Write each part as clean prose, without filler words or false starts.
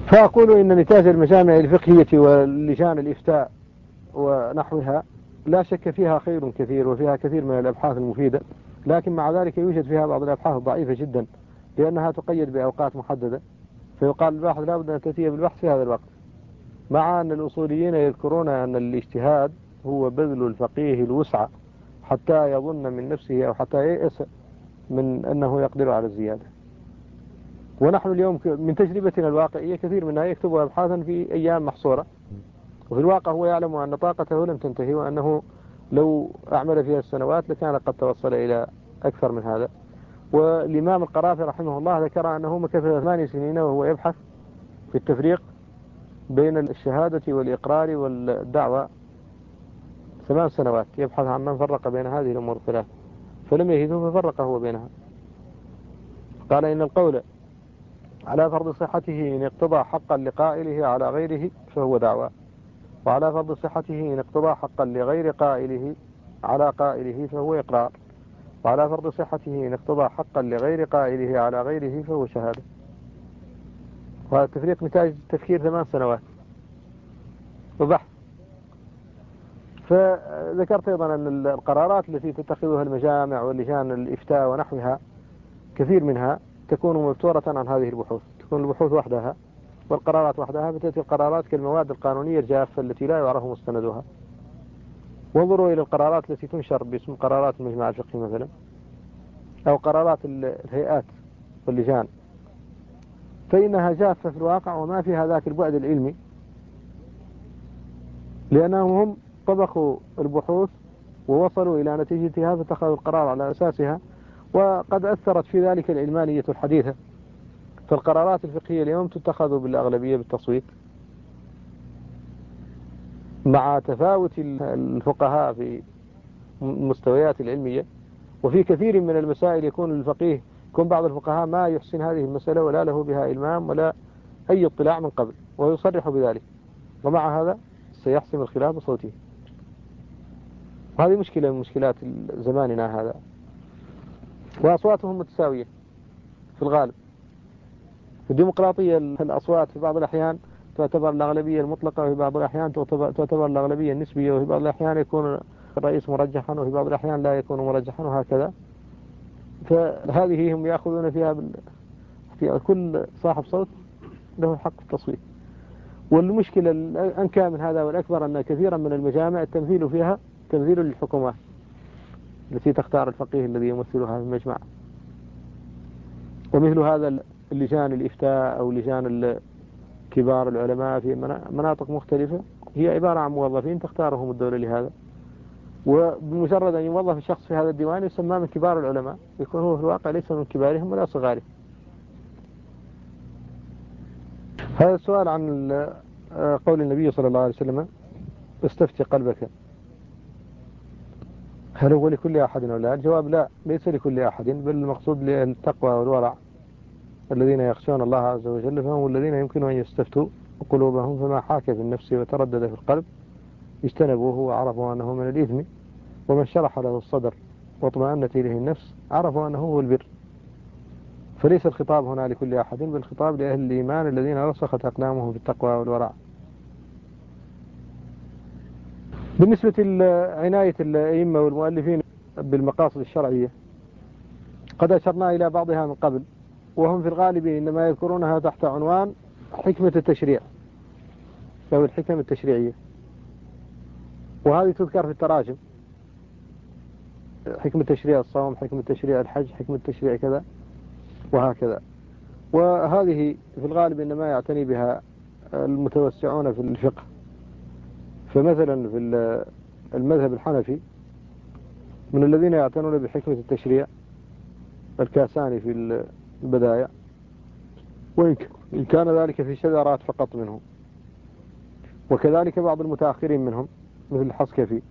فأقول إن نتاج المجامع الفقهية واللجان الإفتاء ونحوها لا شك فيها خير كثير وفيها كثير من الأبحاث المفيدة، لكن مع ذلك يوجد فيها بعض الأبحاث ضعيفة جدا لأنها تقيد بأوقات محددة، فيقال الباحث لا بد أن تأتي بالبحث في هذا الوقت، مع أن الأصوليين يذكرون أن الاجتهاد هو بذل الفقيه الوسع حتى يظن من نفسه أو حتى ييأس من أنه يقدر على الزيادة. ونحن اليوم من تجربتنا الواقعية كثير منها يكتب أبحاثا في أيام محصورة، وفي الواقع هو يعلم أن طاقته لم تنتهي، وأنه لو أعمل فيها السنوات لكان قد توصل إلى أكثر من هذا. والإمام القرافي رحمه الله ذكر أنه مكث 8 سنين وهو يبحث في التفريق بين الشهادة والإقرار والدعوة، 8 سنوات يبحث عن من فرق بين هذه الأمور الثلاث، فلم يجده ففرق هو بينها. قال إن القول على فرض صحته إن اقتضى حقا لقائله على غيره فهو دعوة، وعلى فرض صحته إن اقتضى حقا لغير قائله على قائله فهو إقرار، وعلى فرض صحته إن اقتضى حقا لغير قائله على غيره فهو شهادة. وهذا التفريق نتاج تفكير 8 سنوات وبحث. فذكرت أيضا أن القرارات التي تتخذها المجامع واللجان الإفتاء ونحوها كثير منها تكون مبتورة عن هذه البحوث، تكون البحوث وحدها والقرارات وحدها، فتأتي القرارات كالمواد القانونية الجافة التي لا يعرف مستندها. وانظروا إلى القرارات التي تنشر باسم قرارات المجمع الفقهي مثلا، أو قرارات الهيئات واللجان، فإنها جافة في الواقع وما فيها ذاك البعد العلمي، لأنهم هم طبخوا البحوث ووصلوا إلى نتيجتها فاتخذوا القرار على أساسها، وقد أثرت في ذلك العلمانية الحديثة. فالقرارات الفقهية اليوم تتخذ بالأغلبية بالتصويت، مع تفاوت الفقهاء في المستويات العلمية. وفي كثير من المسائل يكون بعض الفقهاء ما يحسن هذه المسألة ولا له بها إلمام ولا أي اطلاع من قبل، ويصرح بذلك، ومع هذا سيحسم الخلاف بصوته. وهذه مشكلة من مشكلات زماننا هذا. وأصواتهم متساوية في الغالب. في الديمقراطية الأصوات في بعض الأحيان تعتبر الأغلبية المطلقة، وفي بعض الأحيان تعتبر الأغلبية النسبية، وفي بعض الأحيان يكون الرئيس مرجحا، وفي بعض الأحيان لا يكون مرجحا، وهكذا. فهذه هم يأخذون فيها في كل صاحب صوت له الحق في التصويت. والمشكلة الأنكى من هذا والأكبر أن كثيرا من المجامع التمثيل فيها تمثيل للحكومات التي تختار الفقيه الذي يمثلها في المجمع. ومثل هذا اللجان الإفتاء أو لجان كبار العلماء في مناطق مختلفة هي عبارة عن موظفين تختارهم الدولة لهذا، وبمجرد أن يوظف الشخص في هذا الديوان يسمى من كبار العلماء، يكون هو في الواقع ليس من كبارهم ولا صغارهم. هذا السؤال عن قول النبي صلى الله عليه وسلم استفتي قلبك، هل هو لكل أحد أو لا؟ الجواب لا، ليس لكل أحد، بل المقصود للتقوى والورع الذين يخشون الله عز وجل، فهم الذين يمكن أن يستفتوا قلوبهم، فما حاك في النفس وتردد في القلب اجتنبوه وعرفوا أنه من الإثم، ومن شرح له الصدر واطمأنت إليه النفس عرفوا أنه هو البر. فليس الخطاب هنا لكل أحد، بل الخطاب لأهل الإيمان الذين رسخت أقدامهم في التقوى والورع. بالنسبة لعناية الأئمة والمؤلفين بالمقاصد الشرعية قد أشرنا إلى بعضها من قبل، وهم في الغالب إنما يذكرونها تحت عنوان حكمة التشريع أو الحكم التشريعية، وهذه تذكر في التراجم، حكمة تشريع الصوم، حكمة تشريع الحج، حكمة تشريع كذا وهكذا. وهذه في الغالب إنما يعتني بها المتوسعون في الفقه. فمثلا في المذهب الحنفي من الذين يعتنون بحكمة التشريع الكاساني في البداية، وإن كان ذلك في شذرات فقط منهم، وكذلك بعض المتأخرين منهم مثل الحصكفي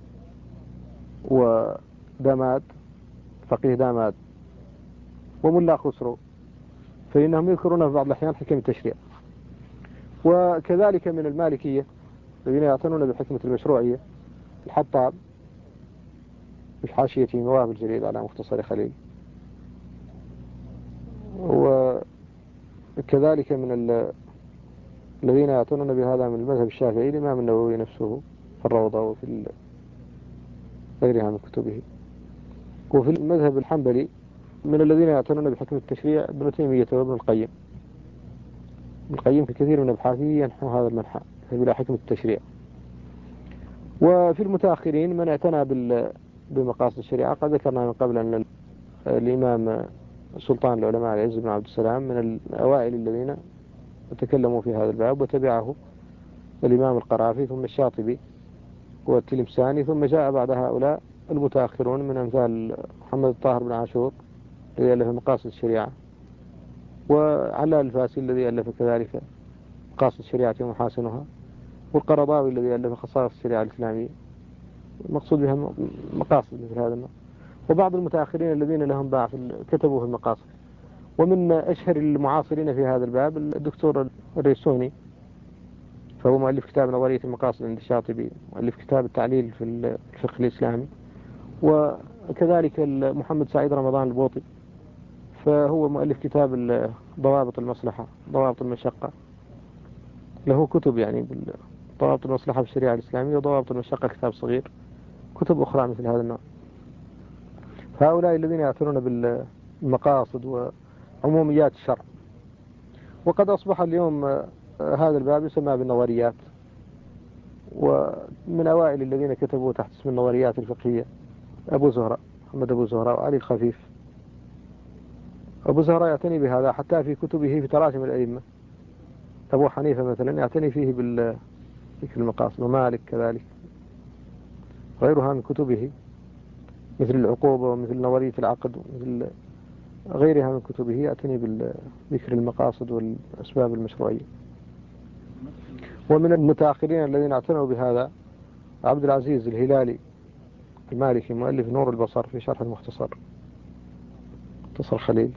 وداماد، فقيه داماد، وملا خسرو، فإنهم يذكرون في بعض الأحيان حكم التشريع. وكذلك من المالكية الذين يعتنون بحكمة المشروعية، الحطاب في حاشية نواب الجليل على مختصر خليل. وكذلك من الذين يعتنون بهذا من المذهب الشافعي الإمام النووي نفسه في الروضة وفي غيرها من كتبه. وفي المذهب الحنبلي من الذين يعتنون بحكم التشريع ابن تيمية وابن القيم. ابن القيم في كثير من أبحاثه ينحو هذا المنحى بلا حكم التشريع. وفي المتأخرين من اعتنى بمقاصد الشريعة. قد ذكرنا من قبل أن الإمام سلطان العلماء العز بن عبد السلام من الأوائل الذين تكلموا في هذا الباب، وتبعه الإمام القرافي ثم الشاطبي والتلمساني، ثم جاء بعد هؤلاء المتأخرون من أمثال محمد الطاهر بن عاشور الذي ألف مقاصد الشريعة، وعلال الفاسي الذي ألف كذلك مقاصد الشريعة ومحاسنها، والقرضاوي الذي ألف خصائص الشريعة الإسلامية. المقصود بها مقاصد مثل هذا النوع. وبعض المتأخرين الذين لهم باع كتبوا في المقاصد. ومن أشهر المعاصرين في هذا الباب الدكتور الريسوني، فهو مؤلف كتاب نظرية المقاصد عند الشاطبي، مؤلف كتاب التعليل في الفقه الإسلامي. وكذلك محمد سعيد رمضان البوطي، فهو مؤلف كتاب ضوابط المصلحة ضوابط المشقة. له كتب يعني ضوابط المصلحة في الشريعة الإسلامية وضوابط المشقة كتاب صغير، كتب أخرى مثل هذا النوع. هؤلاء الذين يعتنون بالمقاصد وعموميات الشرع. وقد أصبح اليوم هذا الباب يسمى بالنظريات. ومن أوائل الذين كتبوا تحت اسم النظريات الفقهية أبو زهرة، محمد أبو زهرة وعلي الخفيف. أبو زهرة يعتني بهذا حتى في كتبه في تراجم الأئمة. أبو حنيفة مثلا يعتني فيه بذكر المقاصد، ومالك كذلك، غيرها من كتبه مثل العقوبة ومثل نظرية العقد ومثل غيرها من كتبه يعتني بذكر المقاصد والأسباب المشروعية. ومن المتأخرين الذين اعتنوا بهذا عبد العزيز الهلالي المالكي، مؤلف نور البصر في شرح المختصر خليل.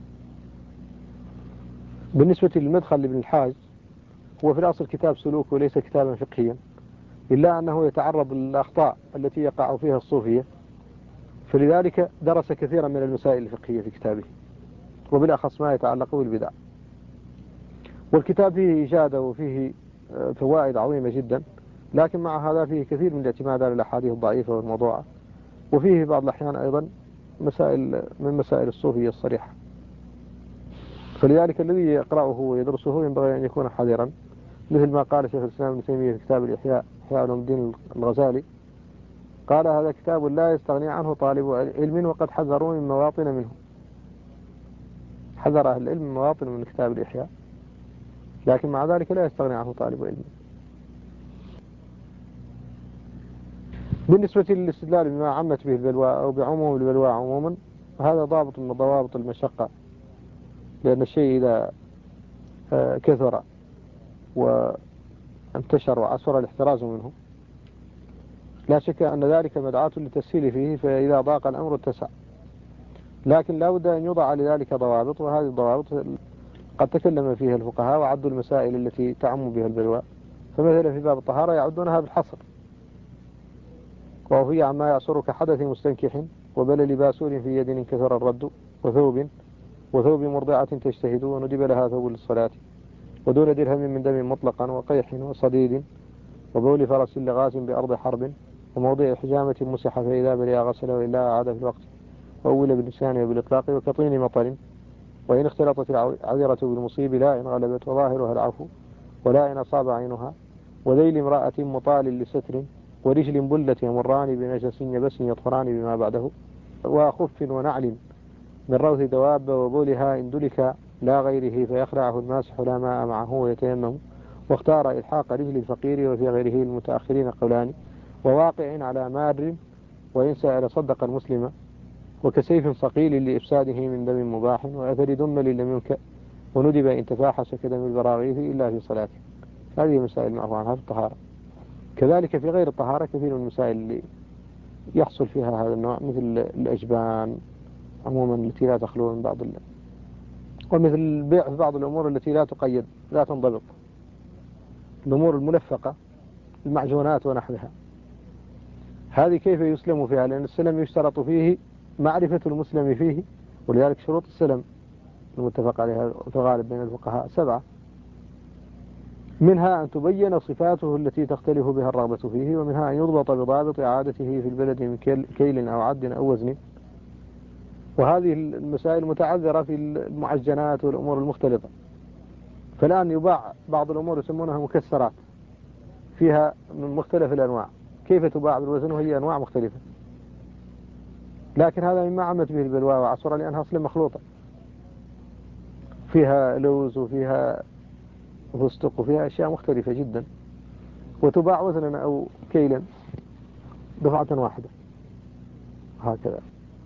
بالنسبة للمدخل لابن الحاج، هو في الأصل كتاب سلوك وليس كتابا فقهيا، إلا أنه يتعرض للأخطاء التي يقع فيها الصوفية، فلذلك درس كثيرا من المسائل الفقهية في كتابه، وبالأخص ما يتعلق بالبدع. والكتاب فيه إجادة وفيه فوائد عظيمة جدا، لكن مع هذا فيه كثير من الاعتماد على الأحاديث الضعيفة والموضوعة، وفيه بعض الأحيان أيضا من مسائل الصوفية الصريحة. فلذلك الذي يقرأه ويدرسه ينبغي أن يكون حذرا، مثل ما قال شيخ الإسلام ابن تيمية في كتاب الإحياء، إحياء علوم الدين الغزالي، قال هذا كتاب لا يستغني عنه طالب علم، وقد حذروا من مواطن منه. حذر أهل العلم من مواطن من كتاب الإحياء، لكن مع ذلك لا يستغني عنه طالب علم. بالنسبة للاستدلال بما عمت به البلوى أو بعموم البلوى عموما، هذا ضابط من ضوابط المشقة، لأن الشيء إذا كثر وانتشر وعسر الاحتراز منه لا شك أن ذلك مدعاة للتسهيل فيه، فإذا ضاق الأمر اتسع. لكن لا بد أن يوضع لذلك ضوابط، وهذه الضوابط قد تكلم فيها الفقهاء وعدوا المسائل التي تعم بها البلوى. فمثلا في باب الطهارة يعدونها بالحصر، وهي عما يعصر كحدث مستنكح وبلل باسور في يد انكثر الرد وثوب مرضعة تجتهد وندب لها ثوب للصلاة ودون درهم من دم مطلقا وقيح وصديد وبول فرس لغاز بأرض حرب وموضع حجامة مسح فإذا برئ غسل وإلا أعاد في الوقت وأول باللسان وبالإطلاق وكطين مطر وإن اختلطت العذرة بالمصيب لا إن غلبت وظاهرها العفو ولا إن أصاب عينها وذيل امرأة مطال لستر ورجل بلة مران بنجس يبس يطهران بما بعده وخف ونعل من روث دواب وبولها إن دلك لا غيره فيخلعه الماسح لا ماء معه ويتيمم. واختار إلحاق رجل الفقير، وفي غيره المتأخرين قولان، وواقع على مار وإن سأل صدق المسلم وكسيف صقيل لإفساده من دم مباح وأثر دمل لم ينكأ وندب إن تفاحش كدم البراغيث إلا في صلاته. هذه مسائل معروفة عنها في الطهارة. كذلك في غير الطهارة كثير من المسائل اللي يحصل فيها هذا النوع، مثل الأجبان عموما التي لا تخلو من بعض ومثل البيع في بعض الأمور التي لا تقيد لا تنضبط، الأمور الملفقة المعجونات ونحوها، هذه كيف يسلم فيها؟ لأن السلم يشترط فيه معرفة المسلم فيه، ولذلك شروط السلم المتفق عليها في الغالب بين الفقهاء 7، منها أن تبين صفاته التي تختلف بها الرغبة فيه، ومنها أن يضبط بضابط إعادته في البلد من كيل أو عد أو وزن. وهذه المسائل متعذرة في المعجنات والأمور المختلطة. فالآن يباع بعض الأمور يسمونها مكسرات فيها من مختلف الأنواع، كيف تباع بالوزن وهي أنواع مختلفة؟ لكن هذا مما عمت به البلوى وعصرها، لأنها أصلا مخلوطة، فيها لوز وفيها فستق وفيها أشياء مختلفة جدا، وتباع وزنا أو كيلا دفعة واحدة هكذا.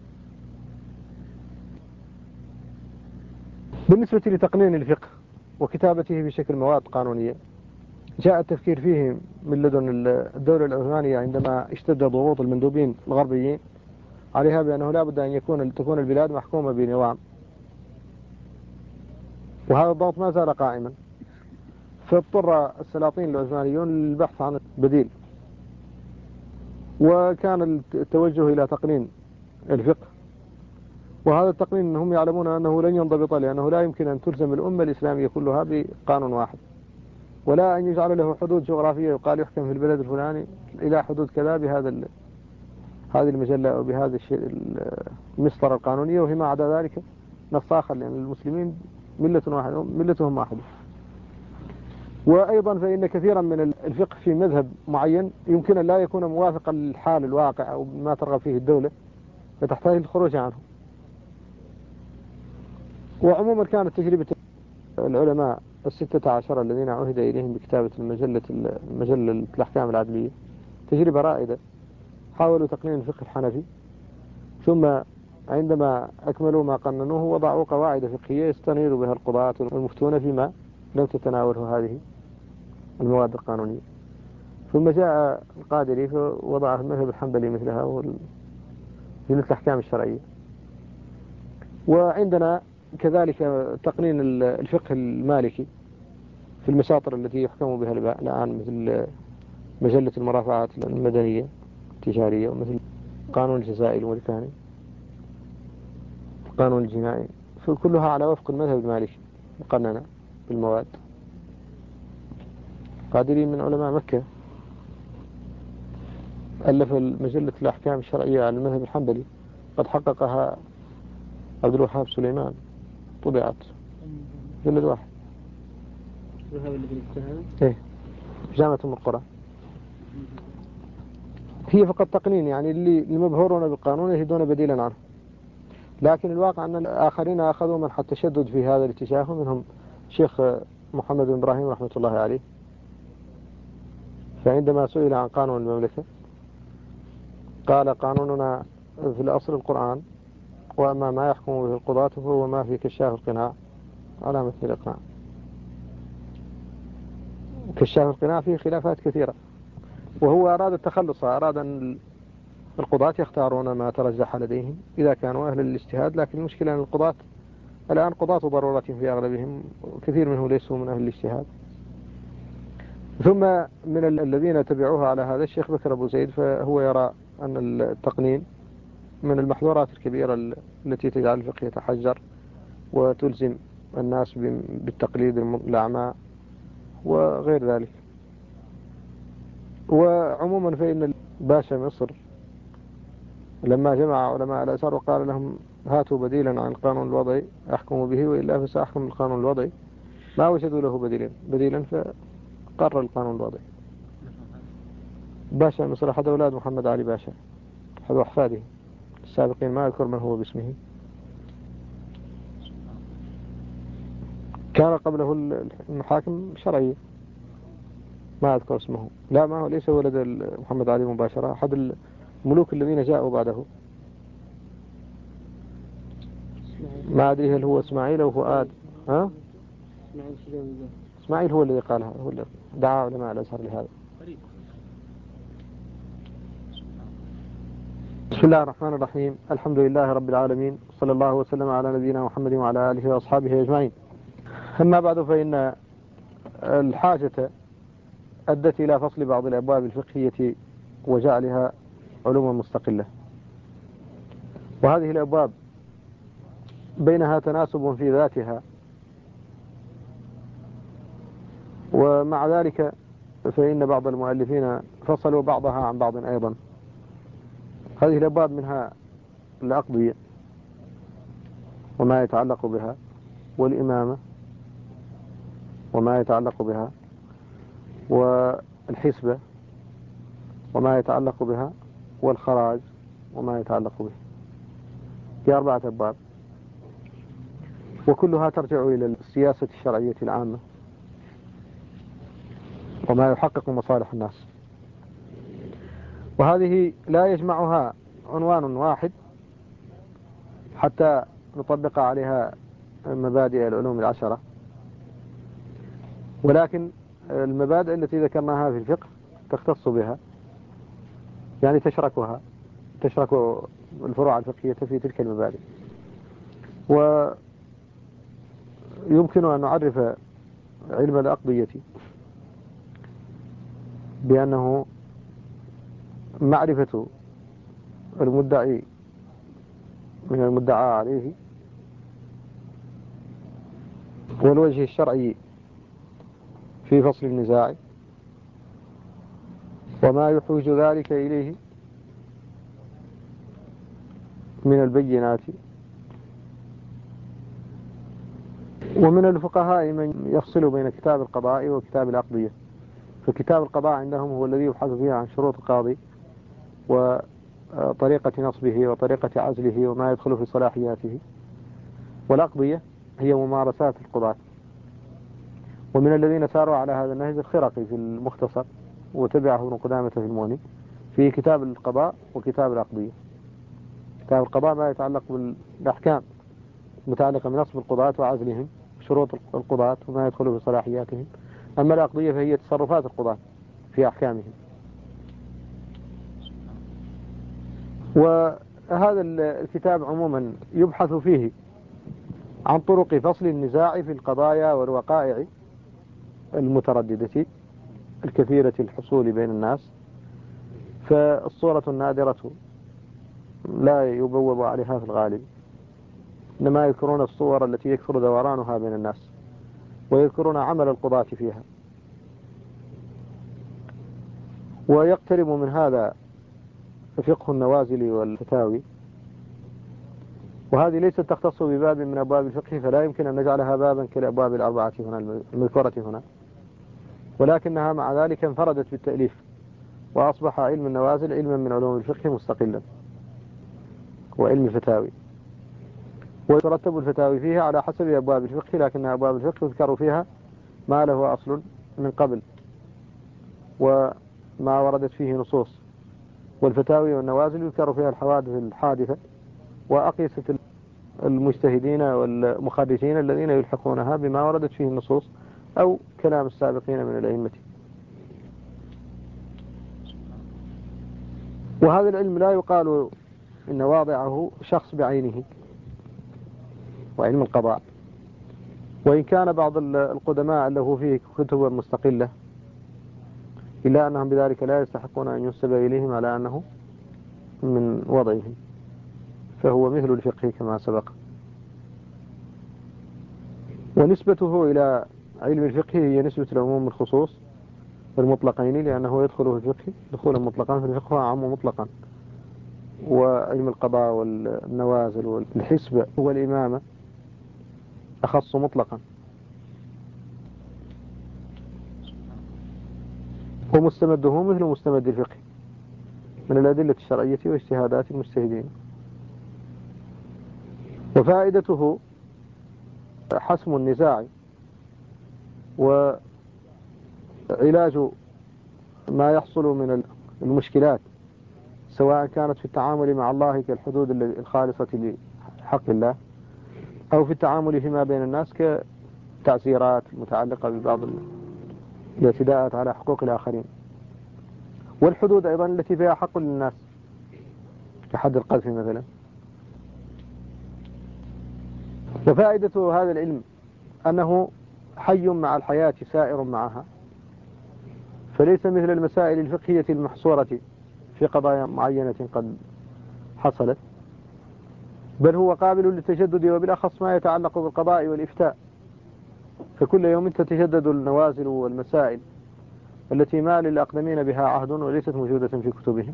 بالنسبة لتقنين الفقه وكتابته بشكل مواد قانونية، جاء التفكير فيه من لدن الدولة العثمانية عندما اشتد ضغوط المندوبين الغربيين عليها بأنه لا بد أن تكون البلاد محكومة بنظام، وهذا الضغط ما زال قائما. فاضطر السلاطين العثمانيون للبحث عن بديل، وكان التوجه إلى تقنين الفقه. وهذا التقنين هم يعلمون أنه لن ينضبط، لأنه لا يمكن أن تلزم الأمة الإسلامية كلها بقانون واحد، ولا أن يجعل له حدود جغرافية يقال يحكم في البلد الفلاني إلى حدود كذا هذه المجلة أو بهذا المسطرة القانونية، وفيما عدا ذلك نص آخر، لأن المسلمين ملة واحدة ملتهم واحدة. وأيضا فإن كثيرا من الفقه في مذهب معين يمكن أن لا يكون موافقا للحال الواقع أو ما ترغب فيه الدولة، فتحتاج للخروج عنه. وعموما كانت تجربة العلماء 16 الذين عهد إليهم بكتابة مجلة الأحكام العدلية تجربة رائدة. حاولوا تقنين الفقه الحنفي، ثم عندما أكملوا ما قننوه وضعوا قواعد فقهية يستنير بها القضاة والمفتون فيما لم تتناوله هذه المواد القانونية. ثم جاء القادري فوضع في المذهب الحنبلي مثلها في مثل الأحكام الشرعية. وعندنا كذلك تقنين الفقه المالكي في المساطر التي يحكم بها الآن، مثل مجلة المرافعات المدنية التجارية، ومثل قانون الجزائي الموريتاني، القانون الجنائي، فكلها على وفق المذهب المالكي مقننة بالمواد. قادري من علماء مكة ألف مجلة الأحكام الشرعية على المذهب الحنبلي، قد حققها عبد الوهاب سليمان، طبعت جلد واحد. الوهاب اللي بالاتهام؟ إيه، جامعة أم القرى. هي فقط تقنين، يعني اللي المبهورون بالقانون يجدون بديلا عنه، لكن الواقع أن الآخرين أخذوا منحى التشدد في هذا الاتجاه، منهم شيخ محمد بن إبراهيم رحمة الله عليه. فعندما سئل عن قانون المملكة قال: قانوننا في الأصل القرآن، وأما ما يحكم به القضاة فهو ما في كشاف القناع على مثل الإقناع. كشاف القناع فيه خلافات كثيرة، وهو أراد التخلص، أراد أن القضاة يختارون ما ترجح لديهم إذا كانوا أهل الاجتهاد. لكن المشكلة أن القضاة الآن قضاة ضرورة في أغلبهم، وكثير منهم ليسوا من أهل الاجتهاد. ثم من الذين تبعوها على هذا الشيخ بكر أبو زيد، فهو يرى أن التقنين من المحظورات الكبيرة التي تجعل الفقه يتحجر وتلزم الناس بالتقليد الأعمى وغير ذلك. وعموما فإن باشا مصر لما جمع علماء الأزهر وقال لهم: هاتوا بديلا عن القانون الوضعي أحكم به، وإلا فسأحكم القانون الوضعي، ما وجدوا له بديلا فقرر القانون الوضعي. باشا مصر أحد أولاد محمد علي باشا، أحد أحفاده السابقين، ما أذكر من هو باسمه. كان قبله المحاكم شرعية، ما أذكر اسمه. لا، ما هو ليس ولد محمد علي مباشرة، أحد الملوك الذين جاءوا بعده. ما أدري هل هو إسماعيل أو فؤاد. ها؟ إسماعيل هو الذي قالها، هو الذي دعا علماء الأزهر لهذا. بسم الله الرحمن الرحيم، الحمد لله رب العالمين، صلى الله وسلم على نبينا محمد وعلى آله وأصحابه أجمعين. أما بعد، فإن الحاجة أدت إلى فصل بعض الأبواب الفقهية وجعلها علوما مستقلة. وهذه الأبواب بينها تناسب في ذاتها، ومع ذلك فإن بعض المؤلفين فصلوا بعضها عن بعض أيضا. هذه الأبواب منها الأقضية وما يتعلق بها، والإمامة وما يتعلق بها، والحسبة وما يتعلق بها، والخراج وما يتعلق به. في 4 أبواب، وكلها ترجع إلى السياسة الشرعية العامة وما يحقق مصالح الناس. وهذه لا يجمعها عنوان واحد حتى نطبق عليها مبادئ العلوم العشرة، ولكن المبادئ التي ذكرناها في الفقه تختص بها، يعني تشرك الفروع الفقهية في تلك المبادئ. ويمكن أن نعرف علم الأقضية بأنه معرفة المدعي من المدعى عليه، والوجه الشرعي في فصل النزاع، وما يحوج ذلك إليه من البينات. ومن الفقهاء من يفصل بين كتاب القضاء وكتاب الأقضية، فكتاب القضاء عندهم هو الذي يبحث فيه عن شروط القاضي وطريقة نصبه وطريقة عزله وما يدخل في صلاحياته، والأقضية هي ممارسات القضاة. ومن الذين ساروا على هذا النهج الخرقي في المختصر، وتبعه ابن قدامة في المغني في كتاب القضاء وكتاب الأقضية. كتاب القضاء ما يتعلق بالأحكام متعلقة بنصب القضاة وعزلهم، شروط القضاة وما يدخل في صلاحياتهم. أما الأقضية فهي تصرفات القضاة في أحكامهم. وهذا الكتاب عموما يبحث فيه عن طرق فصل النزاع في القضايا والوقائع المترددة الكثيرة الحصول بين الناس. فالصورة النادرة لا يبوب عليها في الغالب، إنما يذكرون الصور التي يكثر دورانها بين الناس، ويذكرون عمل القضاة فيها. ويقترب من هذا فقه النوازل والفتاوي، وهذه ليست تختص بباب من أبواب الفقه، فلا يمكن أن نجعلها بابا كالأبواب ال4 هنا المذكورة هنا، ولكنها مع ذلك انفردت بالتأليف، وأصبح علم النوازل علما من علوم الفقه مستقلا، وعلم الفتاوي. ويترتب الفتاوي فيها على حسب أبواب الفقه، لكن أبواب الفقه يذكر فيها ما له أصل من قبل وما وردت فيه نصوص، والفتاوي والنوازل يذكر فيها الحوادث الحادثة وأقيسة المجتهدين والمخرجين الذين يلحقونها بما وردت فيه النصوص أو كلام السابقين من الأئمة. وهذا العلم لا يقال إن واضعه شخص بعينه، وعلم القضاء، وإن كان بعض القدماء له فيه كتب مستقلة، إلا أنهم بذلك لا يستحقون أن ينسب إليهم على أنه من وضعهم، فهو مثل الفقه كما سبق. ونسبته إلى علم الفقه هي نسبة العموم الخصوص المطلقين، لأنه يدخل في الفقه دخولا مطلقا، في الفقه هو عام مطلقا. وعلم القضاء والنوازل والحسبة والإمامة أخص مطلقا. ومستمده مثل مستمد الفقه من الأدلة الشرعية واجتهادات المجتهدين. وفائدته حسم النزاع وعلاج ما يحصل من المشكلات، سواء كانت في التعامل مع الله كالحدود الخالصة لحق الله، أو في التعامل فيما بين الناس كتعزيرات متعلقة ببعض الاعتداءات على حقوق الآخرين، والحدود أيضا التي فيها حق للناس كحد القذف مثلا. وفائدة هذا العلم أنه حي مع الحياة سائر معها، فليس مثل المسائل الفقهية المحصورة في قضايا معينة قد حصلت، بل هو قابل للتجدد، وبالأخص ما يتعلق بالقضاء والإفتاء، فكل يوم تتجدد النوازل والمسائل التي ما للأقدمين بها عهد وليست موجودة في كتبهم.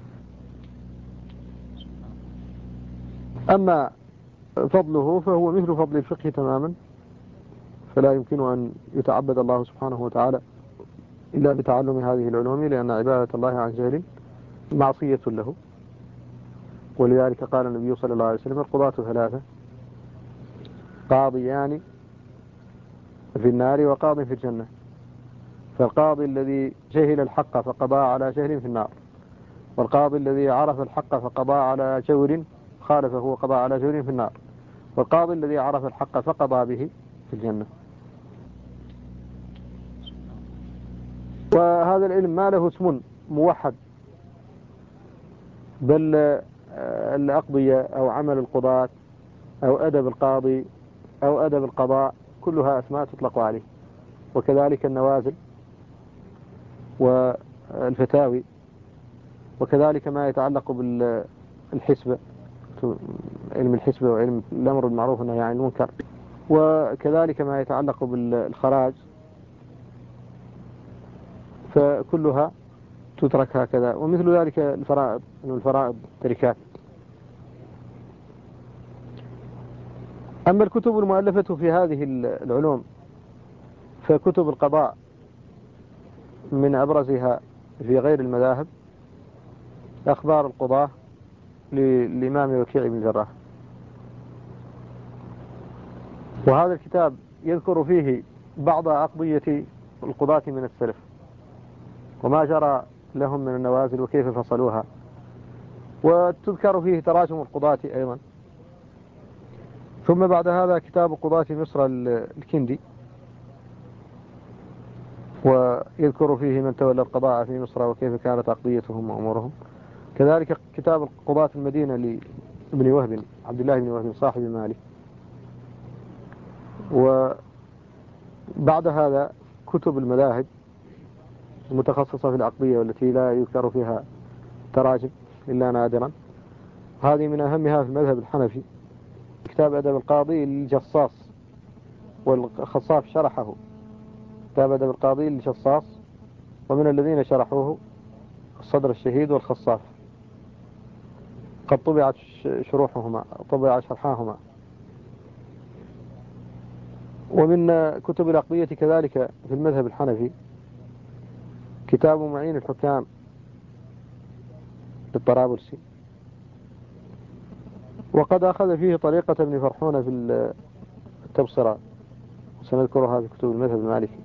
أما فضله فهو مثل فضل الفقه تماما، فلا يمكن أن يتعبد الله سبحانه وتعالى إلا بتعلم هذه العلوم، لأن عبادة الله عن جهل معصية له. ولذلك قال النبي صلى الله عليه وسلم: القضاة ثلاثة، قاضيان في النار وقاض في الجنة. فالقاضي الذي جهل الحق فقضى على جهل في النار، والقاضي الذي عرف الحق فقضى على جور خالفه وقضى على جور في النار، والقاضي الذي عرف الحق فقضى به في الجنة. وهذا العلم ما له اسم موحد، بل الأقضية أو عمل القضاة أو أدب القاضي أو أدب القضاء كلها أسماء تطلق عليه، وكذلك النوازل والفتاوي، وكذلك ما يتعلق بالحسبة، علم الحسبة وعلم الأمر بالمعروف والنهي عن المنكر، وكذلك ما يتعلق بالخراج، فكلها تترك هكذا. ومثل ذلك الفرائض، الفرائض تركات. أما الكتب المؤلفة في هذه العلوم فكتب القضاء من أبرزها في غير المذاهب أخبار القضاة للإمام وكيع بن الجراح، وهذا الكتاب يذكر فيه بعض أقضية القضاة من السلف وما جرى لهم من النوازل وكيف فصلوها، وتذكر فيه تراجم القضاة أيضا. ثم بعد هذا كتاب قضاة مصر الكندي، ويذكر فيه من تولى القضاء في مصر وكيف كانت أقضيتهم وأمورهم. كذلك كتاب قضاة المدينة لابن وهب، عبد الله بن وهب صاحب مالك. وبعد هذا كتب المذاهب المتخصصة في العقدية والتي لا يذكر فيها تراجم إلا نادرا. هذه من أهمها في المذهب الحنفي كتاب أدب القاضي للجصاص، والخصاف شرحه. كتاب أدب القاضي للجصاص، ومن الذين شرحوه الصدر الشهيد والخصاف، قد طبعت شروحهما، طبع شرحاهما. ومن كتب العقدية كذلك في المذهب الحنفي كتاب معين الحكام للطرابلسي، وقد أخذ فيه طريقة ابن فرحون في التبصرة، سنذكرها في كتب المذهب المالكي،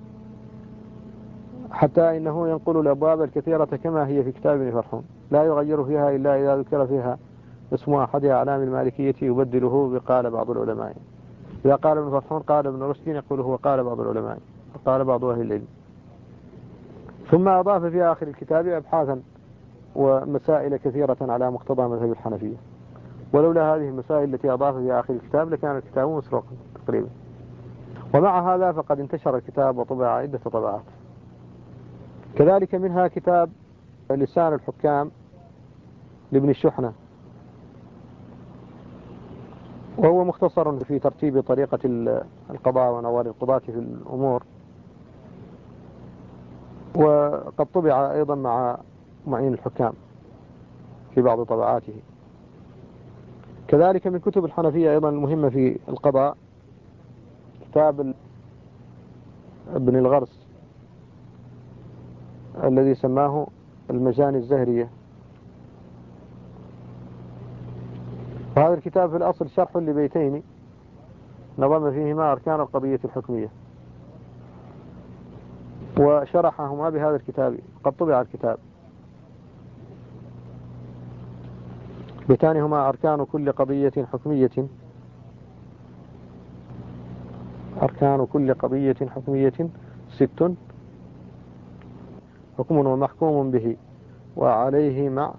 حتى إنه ينقل الأبواب الكثيرة كما هي في كتاب ابن فرحون، لا يغير فيها إلا إذا ذكر فيها اسم أحد أعلام المالكية يبدله بقال بعض العلماء. إذا قال ابن فرحون قال ابن رشد يقول هو قال بعض العلماء، قال بعض أهل العلم. ثم أضاف في آخر الكتاب أبحاثا ومسائل كثيرة على مقتضى مذهب الحنفية، ولولا هذه المسائل التي أضاف في آخر الكتاب لكان الكتاب مسروقا تقريبا. ومع هذا فقد انتشر الكتاب وطبع عدة طبعات. كذلك منها كتاب لسان الحكام لابن الشحنة، وهو مختصر في ترتيب طريقة القضاء ونوال القضاة في الأمور، وقد طبع أيضا مع معين الحكام في بعض طبعاته. كذلك من كتب الحنفية أيضا المهمة في القضاء كتاب ابن الغرس الذي سماه المجاني الزهرية. وهذا الكتاب في الأصل شرح لبيتين نظم فيهما أركان القضية الحكمية، وشرحهما بهذا الكتاب، قد طبع الكتاب. بيتان هما أركان كل قضية حكمية، أركان كل قضية حكمية 6، حكم ومحكوم به وعليه مع.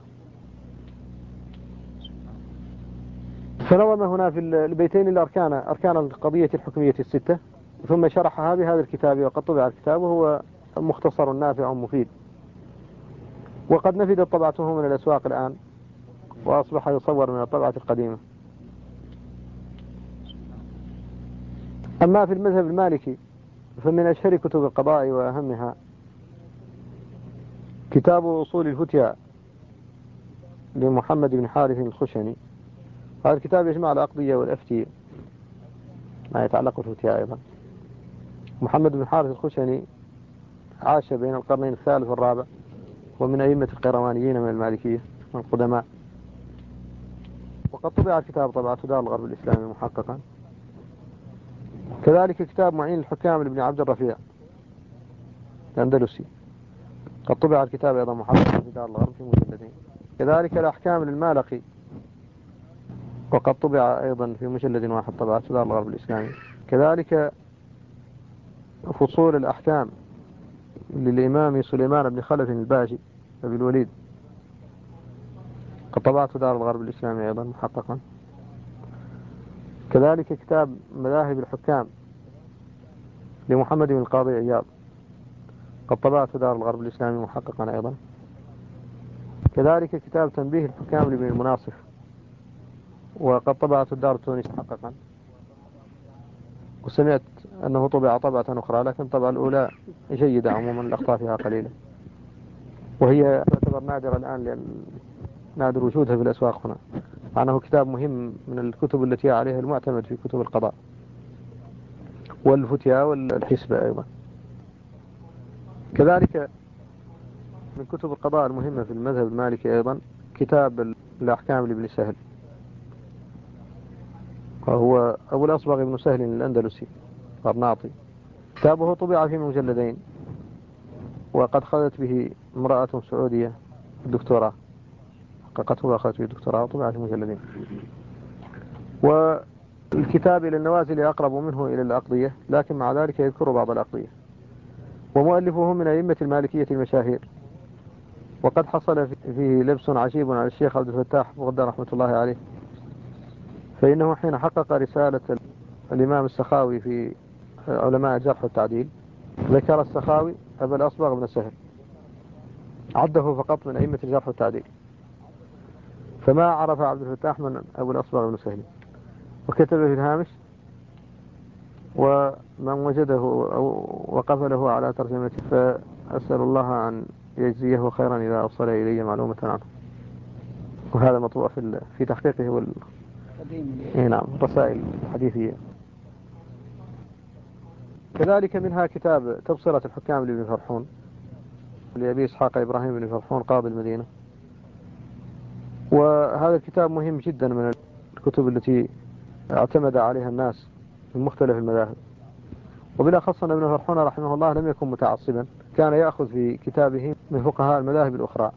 فنظم هنا في البيتين الأركان، أركان القضية الحكمية 6، ثم شرحها بهذا الكتاب، وقد طبع الكتاب وهو مختصر نافع مفيد، وقد نفدت طبعته من الأسواق الآن وأصبح يصور من الطبعة القديمة. أما في المذهب المالكي فمن أشهر كتب القضاء وأهمها كتاب أصول الفتيا لمحمد بن حارث الخشني. هذا الكتاب يجمع الأقضية والأفتي ما يتعلق بالفتيا أيضا. محمد بن حارث الخشني عاش بين القرنين الثالث والرابع، ومن أئمة القيروانيين من المالكية من القدماء. وقد طبع الكتاب طبعة دار الغرب الإسلامي محققا. كذلك كتاب معين الحكام لابن عبد الرفيع الأندلسي، قد طبع الكتاب أيضا محققا في دار الغرب في مجلدين. كذلك الأحكام للمالقي، وقد طبع أيضا في مجلد واحد طبعة دار الغرب الإسلامي. كذلك فصول الأحكام للإمام سليمان بن خلف الباجي أبي الوليد، قد طبعت دار الغرب الإسلامي أيضا محققا. كذلك كتاب مذاهب الحكام لمحمد بن القاضي عياض، قد طبعت دار الغرب الإسلامي محققا أيضا. كذلك كتاب تنبيه الحكام لابن المناصف، وقد طبعت الدار التونسي محققا. وسمعت أنه طبع طبعة أخرى، لكن الطبعة الأولى جيدة عموما، الأخطاء فيها قليلة، وهي تعتبر نادرة الآن لأن نادر وجودها في الأسواق هنا، مع أنه كتاب مهم من الكتب التي عليها المعتمد في كتب القضاء والفتيا والحسبة أيضا. كذلك من كتب القضاء المهمة في المذهب المالكي أيضا كتاب الأحكام لابن سهل، وهو أبو الأصبغ بن سهل الأندلسي قرناطي. كتابه طبع في مجلدين، وقد خذت به امرأة سعودية الدكتوراه، حققته وأخذت به الدكتوراه، وطبع في مجلدين. والكتاب إلى النوازل أقرب منه إلى الأقضية، لكن مع ذلك يذكر بعض الأقضية. ومؤلفه من أئمة المالكية المشاهير، وقد حصل فيه لبس عجيب على الشيخ عبد الفتاح بغداد رحمة الله عليه، فإنه حين حقق رسالة الإمام السخاوي في علماء الجرح والتعديل ذكر السخاوي أبا الأصبغ بن سهل، عده فقط من أئمة الجرح والتعديل، فما عرف عبد الفتاح من أبو الأصبغ بن سهل، وكتب في الهامش: ومن وجده وقفله على ترجمته فأسأل الله أن يجزيه خيرا إذا أوصل إلي معلومة عنه. وهذا مطبوع في تحقيقه نعم رسائل حديثية. كذلك منها كتاب تبصرة الحكام لابن فرحون لأبي إسحاق إبراهيم بن فرحون قاضي المدينة، وهذا الكتاب مهم جدا من الكتب التي اعتمد عليها الناس من مختلف المذاهب. وبالأخص أن ابن فرحون رحمه الله لم يكن متعصبا، كان يأخذ في كتابه من فقهاء المذاهب الأخرى،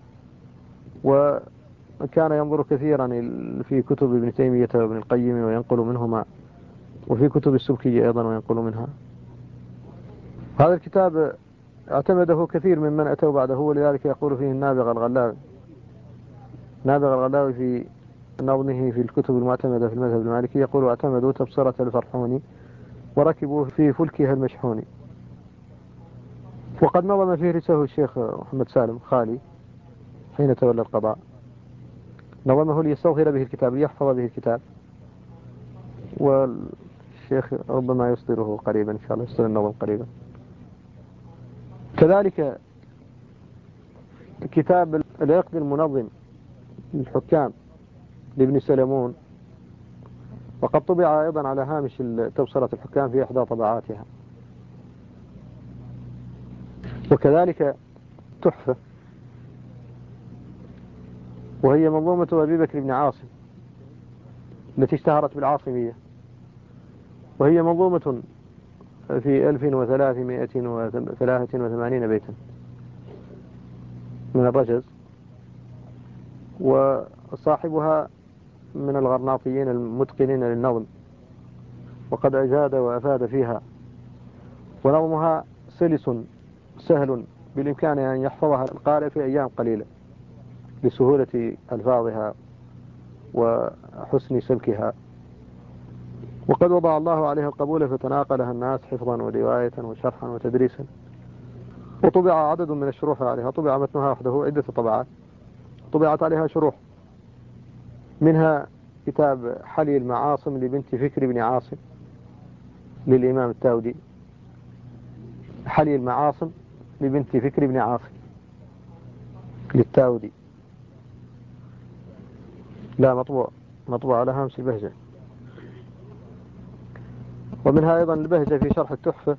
وكان ينظر كثيرا في كتب ابن تيمية وابن القيم وينقل منهما، وفي كتب السبكية أيضا وينقل منها. هذا الكتاب اعتمده كثير ممن أتوا بعده، ولذلك يقول فيه النابغة الغلاوي. نابغة الغلاوي في نظمه في الكتب المعتمدة في المذهب المالكي يقول: اعتمدوا تبصرة الفرحون وركبوا في فلكها المشحون. وقد نظم فيه رساله الشيخ محمد سالم خالي حين تولى القضاء، نظمه ليستظهر به الكتاب، ليحفظ به الكتاب، والشيخ ربما يصدره قريبا إن شاء الله، يصدر النظم قريبا. كذلك كتاب العقد المنظم للحكام لابن سلمون، وقد طبع أيضا على هامش تبصرة الحكام في إحدى طبعاتها. وكذلك تحفة، وهي منظومة أبي بكر بن عاصم التي اشتهرت بالعاصمية، وهي منظومة في 1383 بيتا من الرجز، وصاحبها من الغرناطيين المتقنين للنظم، وقد أجاد وأفاد فيها، ونظمها سلس سهل بالإمكان أن يحفظها القارئ في أيام قليلة لسهولة ألفاظها وحسن سلكها. وقد وضع الله عليها القبول فتناقلها الناس حفظا ورواية وشرحا وتدريسا. وطبع عدد من الشروح عليها، طبع متنها وحده عدة طبعات، طبعت عليها شروح، منها كتاب حلي المعاصم لبنت فكر بن عاصم للإمام التاودي، حلي المعاصم لبنت فكري بن عاصم للتاودي، لا مطبوع على هامش البهجة. ومنها أيضا البهجة في شرح التحفة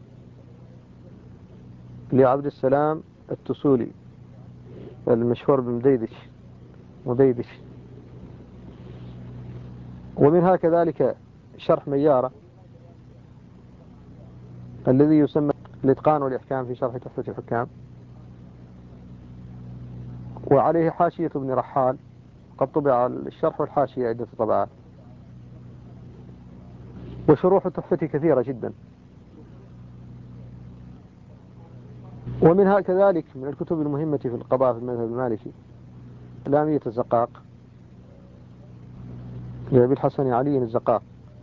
لعبد السلام التسولي المشهور مديدش. ومنها كذلك شرح ميارة الذي يسمى الإتقان والإحكام في شرح تحفة الحكام، وعليه حاشية ابن رحال، قد طبع الشرح والحاشية عدة طبعات. وشروح التحفة كثيرة جدا. ومنها كذلك من الكتب المهمة في القضاء في المذهب المالكي لامية الزقاق لأبي الحسن علي الزقاق،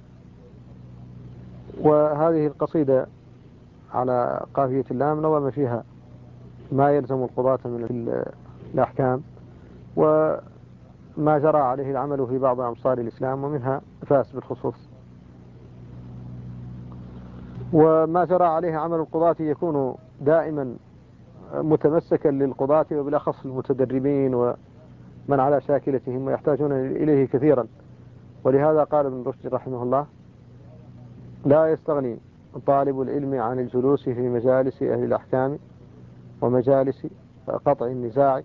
وهذه القصيدة على قافية اللام نظم فيها ما يلزم القضاة من الأحكام وما جرى عليه العمل في بعض أمصار الإسلام، ومنها فاس بالخصوص. وما جرى عليه عمل القضاة يكون دائما متمسكا للقضاة وبالأخص المتدربين ومن على شاكلتهم ويحتاجون إليه كثيرا. ولهذا قال ابن رشد رحمه الله: لا يستغني طالب العلم عن الجلوس في مجالس أهل الأحكام ومجالس قطع النزاع،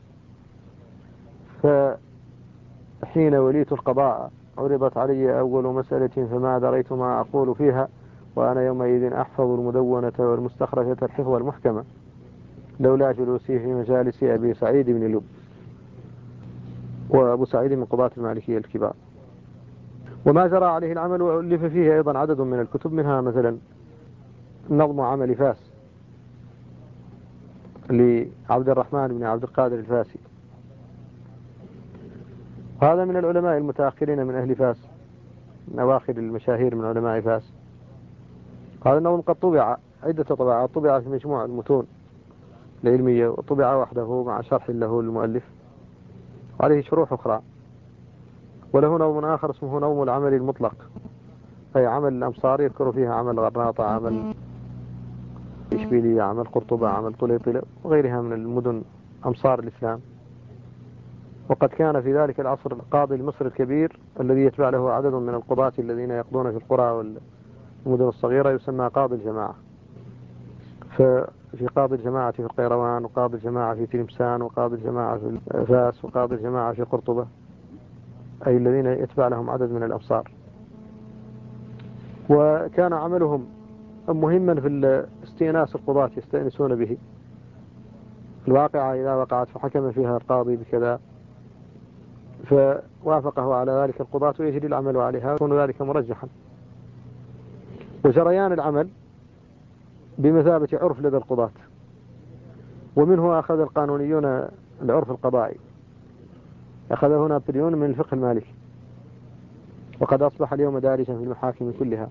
فحين وليت القضاء عرضت علي أول مسألة فما دريت ما أقول فيها، وأنا يومئذ أحفظ المدونة والمستخرجة الحفظ المحكمة لولا جلوسي في مجالس أبي سعيد بن لب. وأبو سعيد من قضاة المالكية الكبار. وما جرى عليه العمل وألف فيه أيضا عدد من الكتب، منها مثلا نظم عمل فاس لعبد الرحمن بن عبد القادر الفاسي، هذا من العلماء المتأخرين من أهل فاس، من أواخر المشاهير من علماء فاس. هذا النظم قد طبع عدة طبعات، طبع في مجموع المتون العلمية، وطبع وحده مع شرح له المؤلف، وعليه شروح أخرى. وله نظم آخر اسمه نظم العمل المطلق، أي عمل الأمصار يذكر فيها عمل غرناطة، عمل إشبيلية، عمل قرطبة، عمل طليطلة وغيرها من المدن أمصار الإسلام. وقد كان في ذلك العصر قاضي المصر الكبير الذي يتبع له عدد من القضاة الذين يقضون في القرى والمدن الصغيرة يسمى قاضي الجماعة. ففي قاضي الجماعة في القيروان، وقاضي الجماعة في تلمسان، وقاضي الجماعة في فاس، وقاضي الجماعة في قرطبة، أي الذين يتبع لهم عدد من الأمصار. وكان عملهم مهما في استئناس القضاة، يستأنسون به الواقعة إذا وقعت فحكم فيها القاضي بكذا فوافقه على ذلك القضاة ويجري العمل عليها، يكون ذلك مرجحا. وجريان العمل بمثابة عرف لدى القضاة، ومنه أخذ القانونيون العرف القضائي، أخذه نابليون من الفقه المالكي، وقد أصبح اليوم دارجا في المحاكم كلها.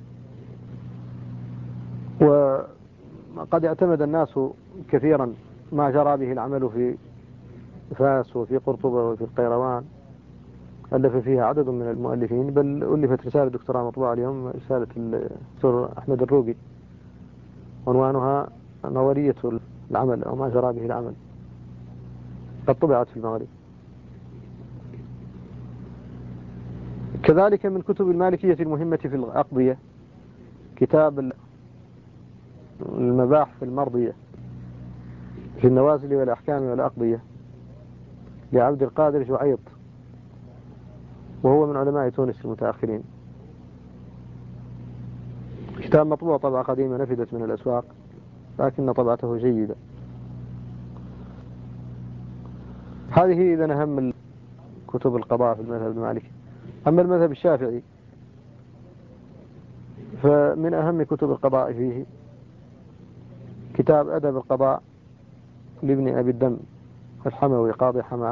وقد اعتمد الناس كثيرا ما جرى به العمل في فاس وفي قرطبة وفي القيروان، ألف فيها عدد من المؤلفين، بل ألفت رسالة دكتوراه مطبوعة اليوم، رسالة الدكتور أحمد الروقي، عنوانها نظرية العمل أو ما جرى به العمل، قد طبعت في المغرب. كذلك من كتب المالكية المهمة في الأقضية كتاب المباحث المرضية في النوازل والأحكام والأقضية لعبد القادر جعيط، وهو من علماء تونس المتأخرين. كتاب مطبوع طبعة قديمة نفدت من الأسواق، لكن طبعته جيدة. هذه إذن أهم كتب القضاء في المذهب المالكي. أما المذهب الشافعي فمن أهم كتب القضاء فيه كتاب أدب القضاء لابن أبي الدم الحموي قاضي حماه،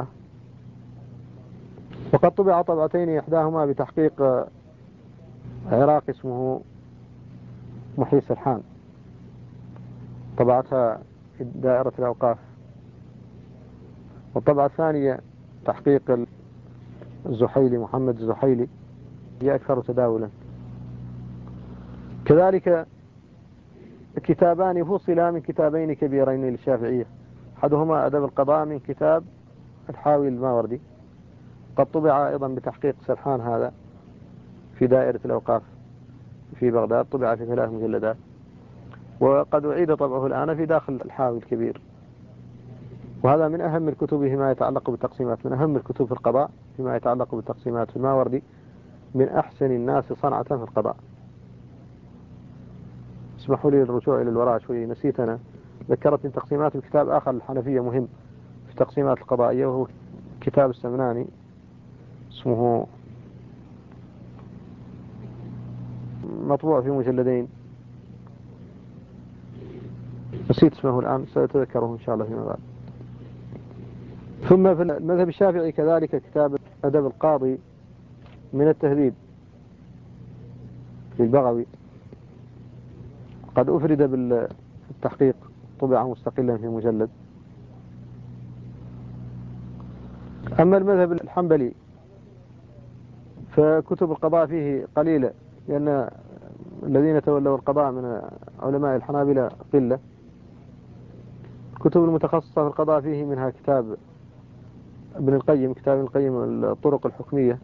وقد طبع طبعتين، إحداهما بتحقيق عراقي اسمه محي سرحان، طبعتها دائرة الأوقاف، والطبعة الثانية تحقيق الزحيلي محمد الزحيلي هي أكثر تداولا. كذلك كتابان فصلا من كتابين كبيرين للشافعية، أحدهما أدب القضاء من كتاب الحاوي الماوردي، قد طبع أيضا بتحقيق سرحان هذا في دائرة الأوقاف في بغداد، طبع في 3 مجلدات، وقد أعيد طبعه الآن في داخل الحاوي الكبير. وهذا من أهم الكتب فيما يتعلق بالتقسيمات، من أهم الكتب في القضاء فيما يتعلق بالتقسيمات في الماوردي، من أحسن الناس صنعة في القضاء. اسمحوا لي الرجوع إلى الوراء شوي، نسيت أنا، ذكرتني تقسيمات بكتاب آخر للحنفية مهم في التقسيمات القضائية، وهو كتاب السمناني اسمه مطبوع في مجلدين، نسيت اسمه الآن، سأتذكره إن شاء الله فيما بعد. ثم في المذهب الشافعي كذلك كتاب أدب القاضي من التهذيب للبغوي، قد أفرد بالتحقيق، طبع مستقلا في مجلد. أما المذهب الحنبلي فكتب القضاء فيه قليلة، لأن الذين تولوا القضاء من علماء الحنابلة قلة. كتب المتخصصة في القضاء فيه منها كتاب ابن القيم، كتاب ابن القيم الطرق الحكمية،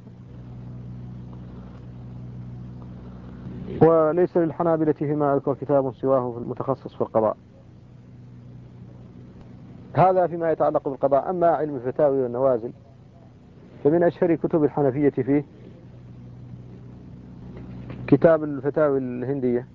وليس للحنابلة فيما أذكر كتاب سواه في المتخصص في القضاء. هذا فيما يتعلق بالقضاء. أما علم الفتاوي والنوازل فمن أشهر كتب الحنفية فيه كتاب الفتاوي الهندية،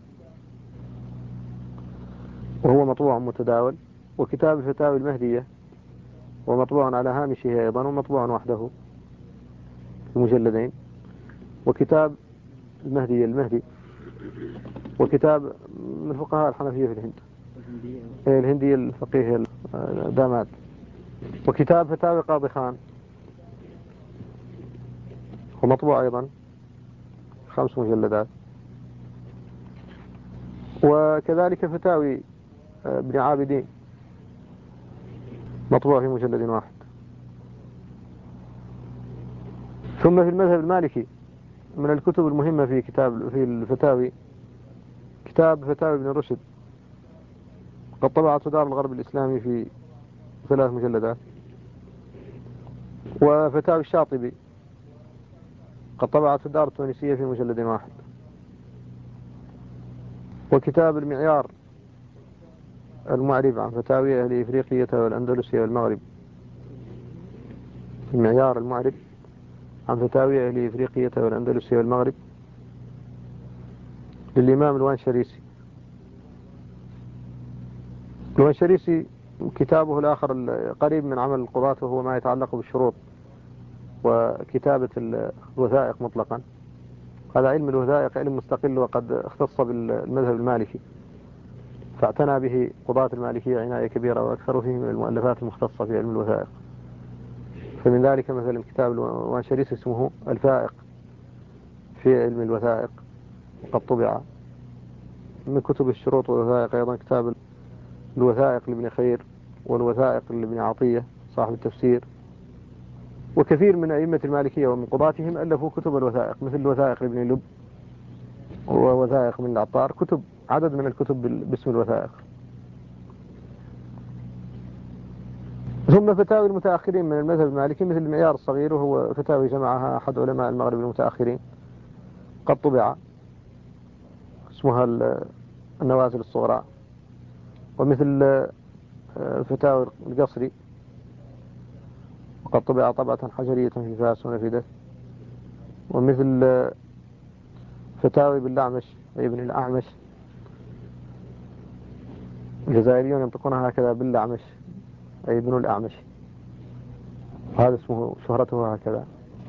وهو مطبوع متداول، وكتاب الفتاوي المهدية ومطبوع على هامشه أيضا ومطبوع وحده في مجلدين، وكتاب المهدي، وكتاب من فقهاء الحنفية في الهند الهندي الفقيه داماد، وكتاب فتاوي قاضي خان ومطبوع أيضا 5 مجلدات، وكذلك فتاوي ابن عابدين مطبوع في مجلد واحد. ثم في المذهب المالكي من الكتب المهمة في الفتاوي كتاب فتاوي ابن رشد، قد طبعته دار الغرب الإسلامي في 3 مجلدات، وفتاوي الشاطبي قد طبعته الدار التونسية في مجلد واحد، وكتاب المعيار المعرب عن فتاوي أهل إفريقية والأندلسية والمغرب، المعيار المعرب عن فتاوي أهل إفريقية والأندلسية والمغرب للإمام الوانشريسي. الوانشريسي كتابه الآخر قريب من عمل القضاة، وهو ما يتعلق بالشروط وكتابة الوثائق مطلقا. هذا علم الوثائق علم مستقل، وقد اختص بالمذهب المالكي، فاعتنى به قضاة المالكية عناية كبيرة، وأكثر فيه من المؤلفات المختصة في علم الوثائق. فمن ذلك مثلا كتاب الوانشريسي اسمه الفائق في علم الوثائق، وقد طبع. من كتب الشروط والوثائق أيضا كتاب الوثائق لابن خير، والوثائق لابن عطية صاحب التفسير. وكثير من أئمة المالكية ومن قضاتهم ألفوا كتب الوثائق، مثل الوثائق لابن لب ووثائق من العطار، عدد من الكتب باسم الوثائق. ثم فتاوي المتأخرين من المذهب المالكي مثل المعيار الصغير، وهو فتاوي جمعها أحد علماء المغرب المتأخرين، قد طبع، اسمها النوازل الصغرى. ومثل فتاوي القصري، وقد طبع طبعة حجرية في فاس ونفدت. ومثل فتاوي بالأعمش أي ابن الأعمش، الجزائريون ينطقونها هكذا بالأعمش أي ابن الأعمش، هذا اسمه شهرته هكذا.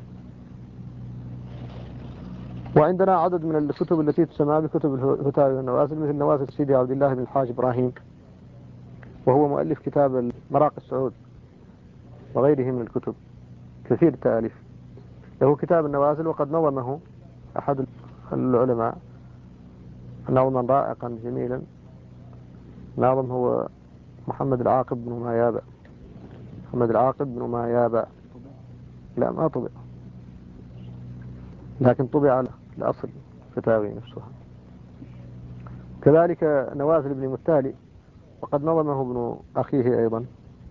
وعندنا عدد من الكتب التي تسمى بكتب الفتاوي والنوازل، مثل نوازل سيدي عبد الله بن الحاج إبراهيم، وهو مؤلف كتاب مراقي السعود وغيره من الكتب، كثير التأليف. له كتاب النوازل، وقد نظمه أحد العلماء نظما رائقا جميلا، ناظم هو محمد العاقب بن مايابة. محمد العاقب بن مايابة، لا ما طبع، لكن طبع على الأصل فتاوي نفسها. كذلك نوازل ابن متالي، وقد نظمه ابن أخيه أيضا.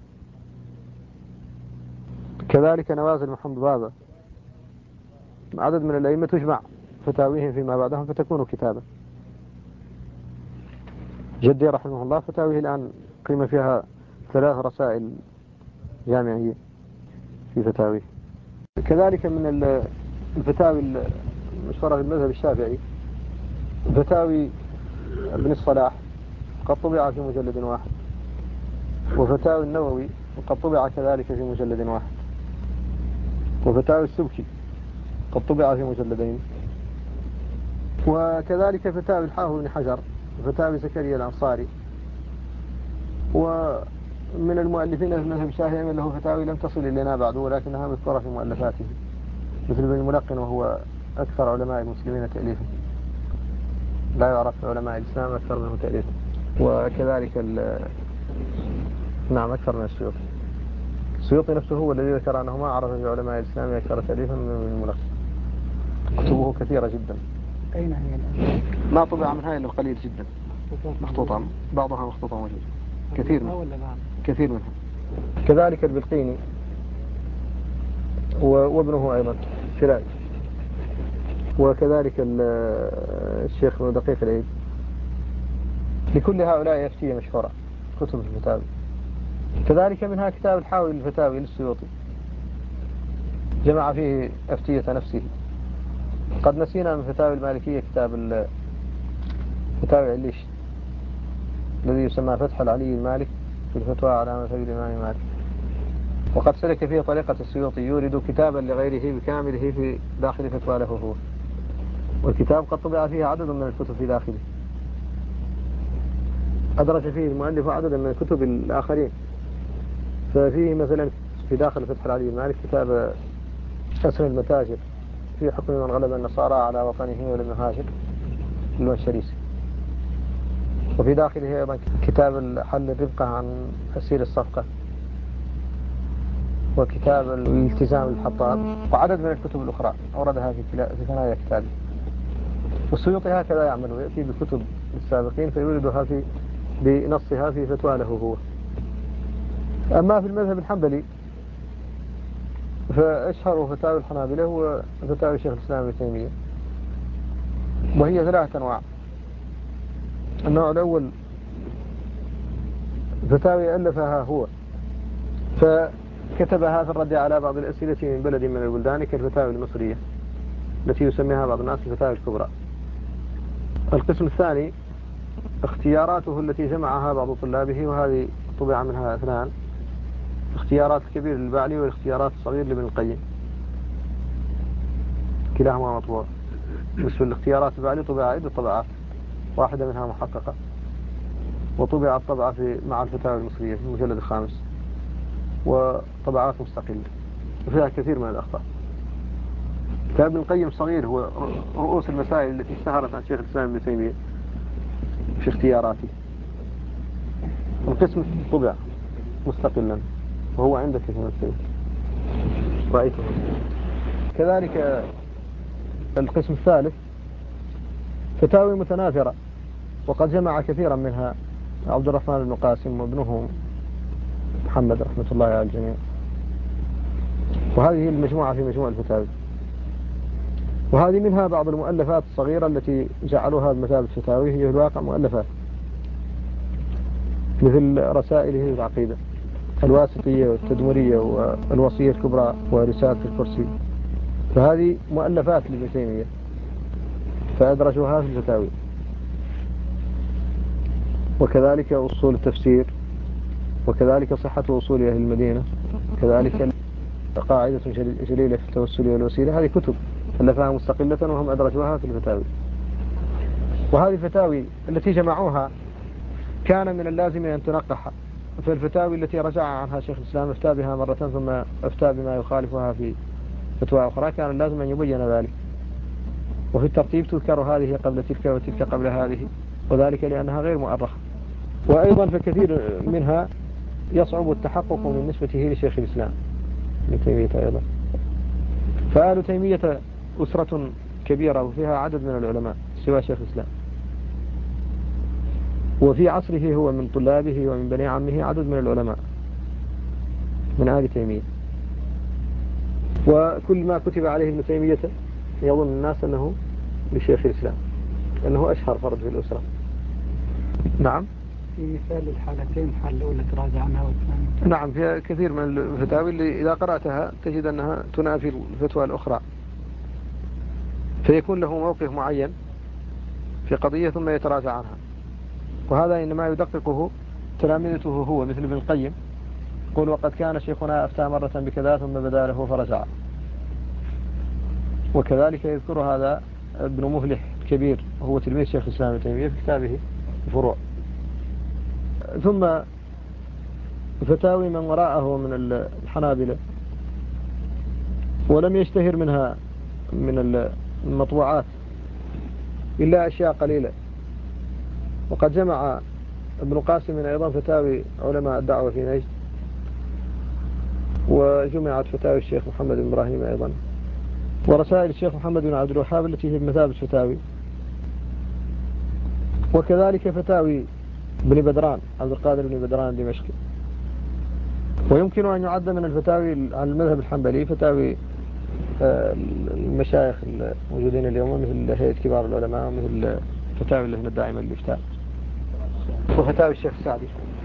كذلك نوازل محمد بابا. عدد من الأئمة تجمع فتاويهم فيما بعدهم فتكون كتابا. جدي رحمه الله فتاويه الآن قيمة فيها 3 رسائل جامعية في فتاويه. كذلك من الفتاوي المشهورة في المذهب الشافعي فتاوي ابن الصلاح، قد طبع في مجلد واحد، وفتاوي النووي وقد طبع كذلك في مجلد واحد، وفتاوي السبكي قد طبع في مجلدين، وكذلك فتاوي الحافظ بن حجر وفتاوي زكريا الأنصاري. ومن المؤلفين في المذهب الشافعي من له فتاوي لم تصل إلينا بعد ولكنها مذكورة في مؤلفاته، مثل ابن الملقن وهو أكثر علماء المسلمين تأليفا، لا يعرف في علماء الإسلام أكثر منه تأليفا. وكذلك نعم أكثر من السيوطي. السيوطي نفسه هو الذي ذكر أنه ما عرف في علماء الإسلام أكثر تأليفا من الملقن. كتبه كثيرة جدا. أين هي الآن؟ ما طبع منها إلا قليل جدا مخطوطة، بعضها مخطوطة موجودة كثير منها. كذلك البلقيني وابنه أيضا سراج، وكذلك الشيخ دقيق العيد. لكل هؤلاء أفتية مشهورة كتب الفتاوي. كذلك منها كتاب الحاوي للفتاوي للسيوطي، جمع فيه أفتية نفسه. قد نسينا من فتاوي المالكية كتاب فتاوي عليش الذي يسمى فتح العلي المالك في الفتوى على مذهب الإمام مالك. وقد سلك فيه طريقة السيوطي، يورد كتابا لغيره بكامله في داخل فتوى له هو، والكتاب قد طبع فيه عدد من الكتب في داخله، أدرج فيه المؤلف عددا من الكتب الآخرين. ففيه مثلا في داخل فتح العلي المالك كتاب اسم المتاجر في حكم من غلب النصارى على وطنه ولم يهاجر للمشريسي. وفي داخله أيضا كتاب حل الربقة عن أسير الصفقة، وكتاب الالتزام الحطاب، وعدد من الكتب الأخرى أوردها في ثنايا كتابه. والسيوطي هكذا يعمل، يأتي بكتب السابقين فيوردها بنصها في فتوى له هو. أما في المذهب الحنبلي فأشهر فتاوي الحنابلة هو فتاوي شيخ الإسلام ابن تيمية، وهي 3 أنواع. النوع الأول فتاوي ألفها هو فكتبها في الرد على بعض الأسئلة من بلد من البلدان كالفتاوي المصرية التي يسميها بعض الناس الفتاوي الكبرى. القسم الثاني اختياراته التي جمعها بعض طلابه، وهذه طبع منها 2: اختيارات الكبير للبعلي والاختيارات الصغير لابن القيم، كلاهما مطبوع. بالنسبة للاختيارات البعلي طبع عدة طبعات، واحدة منها محققة، وطبعت طبعة مع الفتاوى المصرية في المجلد 5، وطبعات مستقلة وفيها كثير من الأخطاء. كتاب ابن القيم صغير، هو رؤوس المسائل التي اشتهرت عن شيخ الإسلام ابن تيمية في اختياراته. القسم طبع مستقلا وهو عندك كما تقول رأيته. كذلك القسم الثالث فتاوي متناثرة، وقد جمع كثيرا منها عبد الرحمن بن قاسم وابنه محمد رحمة الله على الجميع. وهذه المجموعة في مجموع الفتاوي. وهذه منها بعض المؤلفات الصغيرة التي جعلوها بمثابة فتاوي، هي الواقع مؤلفات مثل رسائله العقيدة الواسطية والتدمرية والوصية الكبرى ورسالة الكرسي، فهذه مؤلفات لابن تيمية فأدرجوها في الفتاوي. وكذلك أصول التفسير، وكذلك صحة أصول أهل المدينة، كذلك قاعدة جليلة في التوسل والوسيلة. هذه كتب ألفها مستقلة وهم أدرجوها في الفتاوي. وهذه الفتاوي التي جمعوها كان من اللازم أن تنقح، فالفتاوي التي رجع عنها شيخ الإسلام افتى بها مرة ثم افتى بما يخالفها في فتوى أخرى، كان اللازم أن يبين ذلك. وفي الترتيب تذكر هذه قبل تلك وتلك قبل هذه، وذلك لأنها غير مؤرخة. وأيضا فكثير منها يصعب التحقق من نسبته لشيخ الإسلام ابن تيمية أيضا. فآل تيمية أسرة كبيرة وفيها عدد من العلماء سوى شيخ الإسلام. وفي عصره هو من طلابه ومن بني عمه عدد من العلماء من آل تيمية. وكل ما كتب عليه ابن تيمية يظن الناس أنه لشيخ الإسلام، أنه أشهر فرد في الأسرة. نعم، في مثال الحالتين، الحالة الأولى تراجع عنها والثانية. نعم، في كثير من الفتاوي اللي إذا قرأتها تجد أنها تنافي الفتوى الأخرى، فيكون له موقف معين في قضية ثم يتراجع عنها. وهذا إنما يدققه تلامذته هو، مثل ابن القيم يقول: وقد كان شيخنا أفتى مرة بكذا ثم بدا له فرجع. وكذلك يذكر هذا ابن مفلح الكبير وهو تلميذ شيخ الإسلام ابن تيمية في كتابه الفروع. ثم فتاوي من وراءه من الحنابلة، ولم يشتهر منها من المطبوعات إلا أشياء قليلة. وقد جمع ابن قاسم أيضا فتاوي علماء الدعوة في نجد، وجمعت فتاوي الشيخ محمد بن إبراهيم أيضا، ورسائل الشيخ محمد بن عبد الوهاب التي هي بمثابة فتاوي، وكذلك فتاوي بن بدران عبد القادر بن بدران الدمشقي. ويمكن أن يعد من الفتاوي عن المذهب الحنبلي فتاوي المشايخ الموجودين اليوم، مثل هيئة كبار العلماء، ومثل فتاوي اللجنة الدائمة للإفتاء، وفتاوي الشيخ السعدي.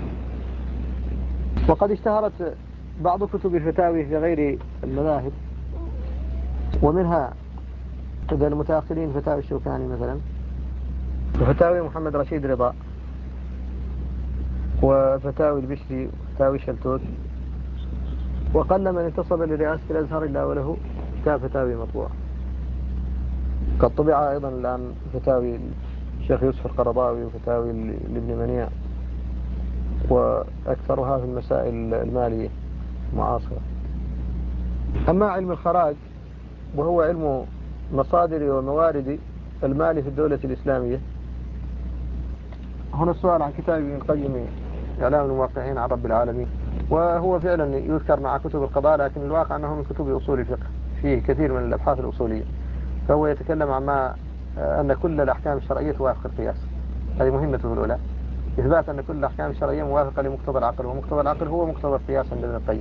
وقد اشتهرت بعض كتب الفتاوي في غير المذاهب، ومنها عند المتأخرين فتاوي الشوكاني مثلا، وفتاوي محمد رشيد رضا، وفتاوي البشري، وفتاوي شلتوت. وقل من انتصب لرئاسة الأزهر إلا وله كتاب فتاوي مطبوع. قد طبع أيضا الآن فتاوي الشيخ يوسف القرضاوي وفتاوي لابن منيع، وأكثرها في المسائل المالية المعاصرة. أما علم الخراج وهو علم مصادر وموارد المال في الدولة الإسلامية، هنا السؤال عن كتاب ابن القيم إعلام الموقعين عن رب العالمين، وهو فعلا يذكر مع كتب القضاء، لكن الواقع أنه من كتب أصول الفقه، فيه كثير من الأبحاث الأصولية. فهو يتكلم عن أن كل الأحكام الشرعية توافق القياس. هذه مهمته الأولى، إثبات أن كل الأحكام الشرعية موافقة لمقتضى العقل، ومقتضى العقل هو مقتضى القياس عند ابن القيم.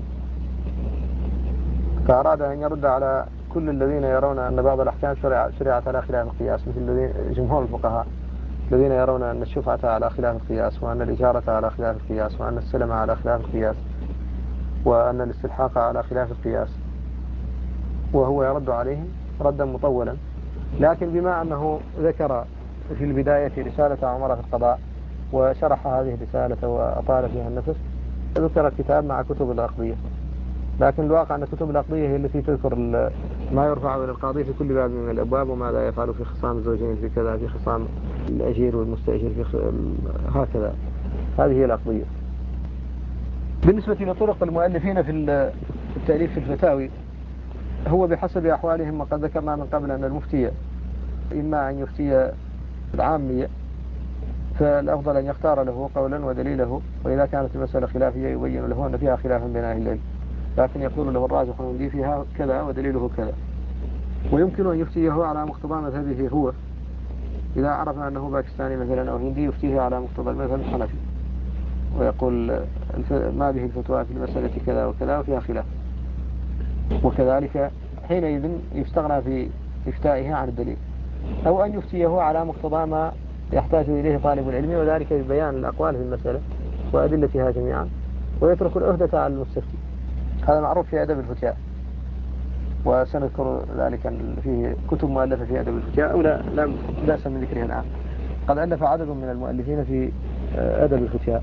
فأراد أن يرد على كل الذين يرون أن بعض الأحكام شرعت على خلاف القياس، مثل جمهور الفقهاء الذين يرون أن الشفعة على خلاف القياس، وأن الإجارة على خلاف القياس، وأن السلم على خلاف القياس، وأن الاستلحاق على خلاف القياس. وهو يرد عليهم ردا مطولا، لكن بما أنه ذكر في البداية رسالة عمر في القضاء وشرح هذه الرسالة وأطال فيها النفس، ذكر الكتاب مع كتب الأقضية. لكن الواقع أن كتب الأقضية هي التي تذكر ما يرفع إلى القاضي في كل باب من الأبواب، وماذا يفعل في خصام الزوجين، في كذا، في خصام الأجير والمستأجر، هكذا. هذه هي الأقضية. بالنسبة لطرق المؤلفين في التأليف في الفتاوي، هو بحسب أحوالهم، وقد ذكرنا من قبل أن المفتي إما أن يفتي العامية، فالأفضل أن يختار له قولا ودليله، وإذا كانت المسألة خلافية يبين له أن فيها خلاف بين أهل العلم، لكن يقول له الراجح عندي فيها كذا ودليله كذا. ويمكن أن يفتيه على مقتضى مذهبه هو، إذا عرفنا أنه باكستاني مثلا أو هندي يفتيه على مقتضى المذهب الحنفي، ويقول ما به الفتوى في المسألة كذا وكذا وفيها خلاف. وكذلك حينئذ يستغنى في إفتائه عن الدليل، أو أن يفتيه على مقتضى ما يحتاج إليه طالب العلم، وذلك ببيان الأقوال في المسألة وأدلتها جميعا، ويترك العهدة على المستفتي. هذا معروف في أدب الفتياء، وسنذكر ذلك فيه كتب مؤلفة في أدب الفتياء، أو لا بأس من ذكرها الآن. قد ألف عدد من المؤلفين في أدب الفتياء،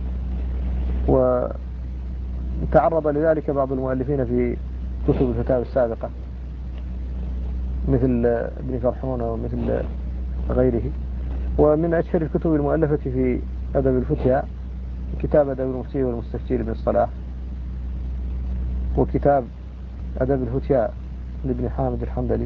وتعرض لذلك بعض المؤلفين في كتب الفتاوى السابقة، مثل ابن فرحون ومثل غيره. ومن أشهر الكتب المؤلفة في أدب الفتياء كتاب أدب المفتي والمستفتي لابن الصلاح، وكتاب أدب الفتياء لابن حامد الحنبلي،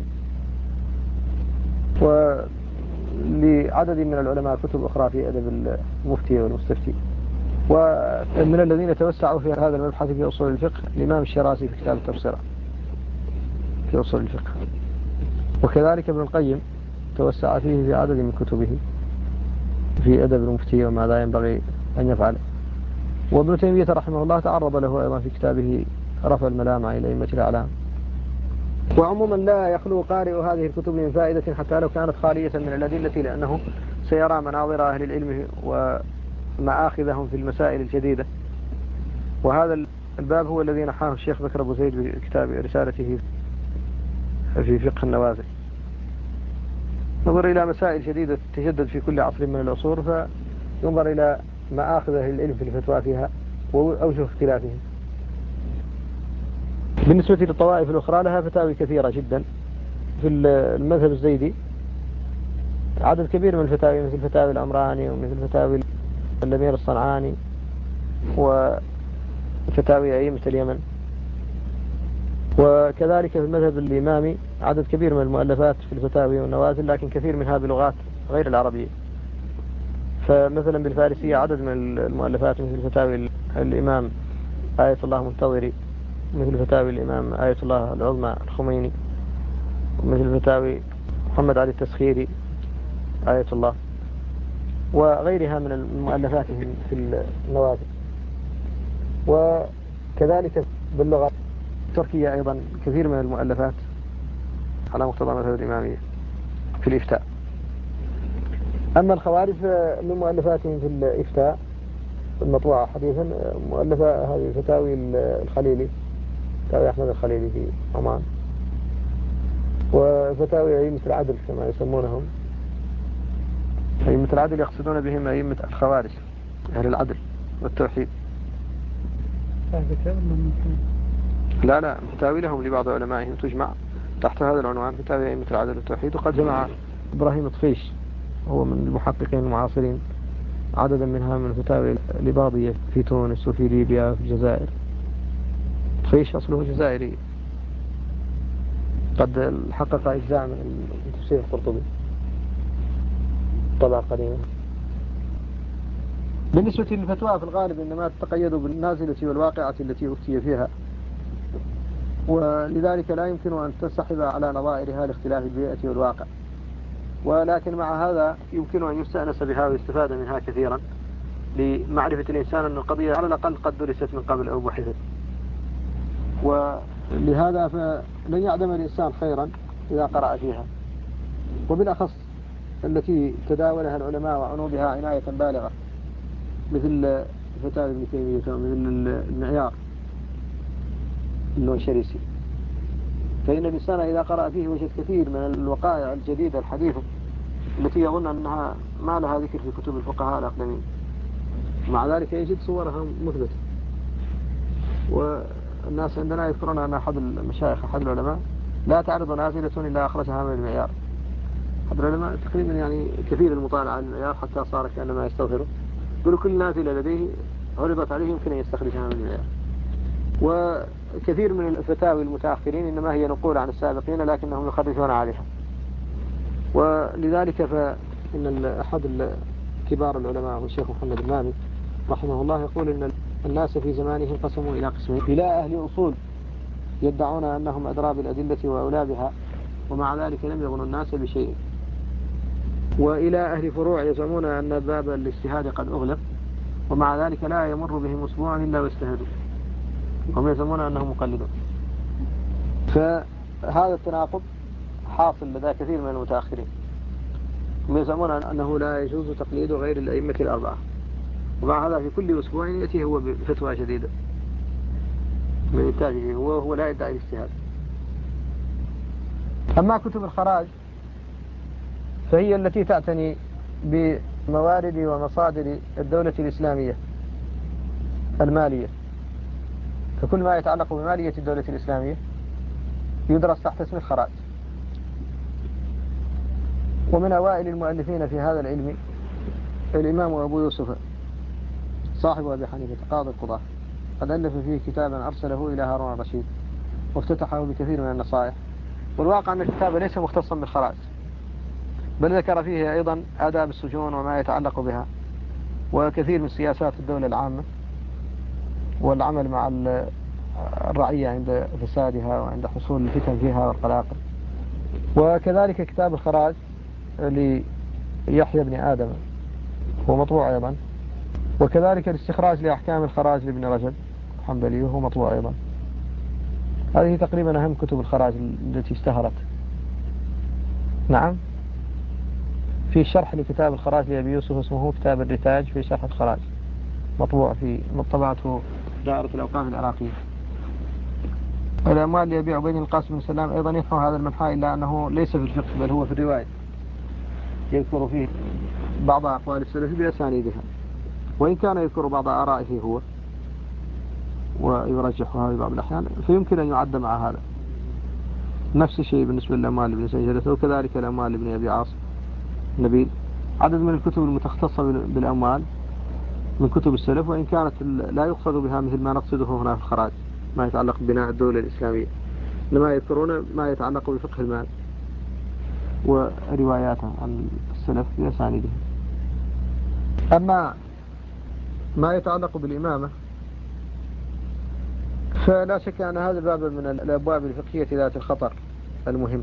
ولعدد من العلماء كتب أخرى في أدب المفتي والمستفتي. ومن الذين توسعوا في هذا المبحث في أصول الفقه الإمام الشيرازي في كتاب التبصرة في أصول الفقه، وكذلك ابن القيم توسع فيه في عدد من كتبه. في أدب المفتي وماذا ينبغي أن يفعل. وابن تيمية رحمه الله تعرض له أيضا في كتابه رفع الملام عن الأئمة الأعلام. وعموما لا يخلو قارئ هذه الكتب من فائدة حتى لو كانت خالية من الأدلة، لأنه سيرى مناظر أهل العلم ومآخذهم في المسائل الجديدة. وهذا الباب هو الذي نحاه الشيخ بكر أبو زيد بكتاب رسالته في فقه النوازل. نظر إلى مسائل جديدة تجدد في كل عصر من العصور، فينظر إلى مآخذ أهل العلم في الفتوى فيها وأوجه اختلافهم. بالنسبة للطوائف الأخرى لها فتاوي كثيرة جدا. في المذهب الزيدي عدد كبير من الفتاوي، مثل فتاوي الأمراني ومثل فتاوي الأمير الصنعاني وفتاوي أئمة اليمن. وكذلك في المذهب الإمامي عدد كبير من المؤلفات في الفتاوي والنوازل، لكن كثير منها بلغات غير العربية. فمثلا بالفارسية عدد من المؤلفات مثل فتاوي الإمام آية الله منتظري، مثل فتاوي الإمام آية الله العظمى الخميني، ومثل فتاوي محمد علي التسخيري آية الله، وغيرها من المؤلفات في النوازل. وكذلك باللغة التركية أيضا كثير من المؤلفات على مقتضى مذهب الإمامية في الإفتاء. أما الخوارج من مؤلفاتهم في الإفتاء المطبوعة حديثا مؤلفة هذه فتاوي الخليلي، فتاوي أحمد الخليلي في عمان، وفتاوي أئمة العدل كما يسمونهم. أئمة العدل يقصدون بهم أئمة الخوارج، أهل العدل والتوحيد. لا فتاوي لهم لبعض علمائهم تجمع تحت هذا العنوان، فتاوي أئمة العدل والتوحيد. وقد جمع إبراهيم طفيش، هو من المحققين المعاصرين، عددا منها من فتاوي الإباضية في تونس وفي ليبيا وفي الجزائر. طفيش أصله جزائري، قد حقق أجزاء من تفسير القرطبي طبعا قديما. بالنسبة للفتوى في الغالب إنما تتقيد بالنازلة والواقعة التي أفتي فيها، ولذلك لا يمكن أن تنسحب على نظائرها لاختلاف البيئة والواقع. ولكن مع هذا يمكن أن يستأنس بها ويستفاد منها كثيرا لمعرفة الإنسان أن القضية على الأقل قد درست من قبل أو بحثت. ولهذا فلن يعدم الإنسان خيرا إذا قرأ فيها، وبالأخص التي تداولها العلماء وعنوا بها عناية بالغة، مثل فتاوى ابن تيمية ومثل المعيار النوشريسي. فإن الإنسان إذا قرأ فيه وجد كثير من الوقائع الجديدة الحديثة التي يظن أنها ما لها ذكر في كتب الفقهاء الأقدمين، ومع ذلك يجد صورها مثبتة. والناس عندنا يذكرون أن أحد المشايخ أحد العلماء لا تعرض نازلة إلا أخرجها من المعيار. أحد العلماء تقريبا يعني كثير المطالعة على المعيار حتى صار كأنما يستغفره، يقول كل نازلة لديه عرضت عليه يمكن أن يستخرجها من المعيار. وكثير من الفتاوي المتأخرين إنما هي نقول عن السابقين لكنهم يخرجون عليها. ولذلك فإن أحد كبار العلماء هو الشيخ محمد المامي رحمه الله يقول إن الناس في زمانه انقسموا إلى قسمين: إلى أهل أصول يدعون أنهم أدرى بالأدلة وأولى بها ومع ذلك لم يغنوا الناس بشيء، وإلى أهل فروع يزعمون أن باب الاجتهاد قد أغلق ومع ذلك لا يمر بهم أسبوع إلا واجتهدوا، هم يزعمون أنهم مقلدون. فهذا التناقض حاصل لدى كثير من المتأخرين، هم يزعمون أنه لا يجوز تقليد غير الأئمة الأربعة، ومع هذا في كل أسبوع يأتي هو بفتوى جديدة من إنتاجه هو لا يدعي الاجتهاد. أما كتب الخراج فهي التي تعتني بموارد ومصادر الدولة الإسلامية المالية، فكل ما يتعلق بمالية الدولة الإسلامية يدرس تحت اسم الخراج. ومن أوائل المؤلفين في هذا العلم الإمام أبو يوسف صاحب أبي حنيفة قاضي القضاة، قد ألف فيه كتابا أرسله إلى هارون الرشيد وافتتحه بكثير من النصائح. والواقع أن الكتاب ليس مختصا بالخراج، بل ذكر فيه أيضا آداب السجون وما يتعلق بها وكثير من سياسات الدولة العامة والعمل مع الرعية عند فسادها وعند حصول الفتن فيها والقلاقل. وكذلك كتاب الخراج ليحيى بن آدم هو مطبوع أيضا. وكذلك الاستخراج لأحكام الخراج لابن رجب الحنبلي وهو مطبوع أيضا. هذه تقريبا أهم كتب الخراج التي اشتهرت. نعم. في شرح لكتاب الخراج لأبي يوسف اسمه كتاب الرتاج في شرح الخراج، مطبوع في طبعته دائرة الأوقاف العراقية. الأموال لأبي عبيد القاسم بن سلام أيضا ينحو هذا المنحى، إلا أنه ليس في الفقه بل هو في الرواية، يذكر فيه بعض أقوال السلف بأسانيدها، وإن كان يذكر بعض آرائه هو ويرجحها في بعض الأحيان، فيمكن أن يعد مع هذا. نفس الشيء بالنسبة للأموال لابن سنجلة، وكذلك الأموال لابن أبي عاصم نبيل. عدد من الكتب المتخصصة بالأموال من كتب السلف، وإن كانت لا يقصد بها مثل ما نقصده هنا في الخراج ما يتعلق ببناء الدولة الإسلامية، إنما يذكرون ما يتعلق بفقه المال ورواياته عن السلف بأسانيده. أما ما يتعلق بالإمامة فلا شك أن هذا الباب من الأبواب الفقهية ذات الخطر المهم،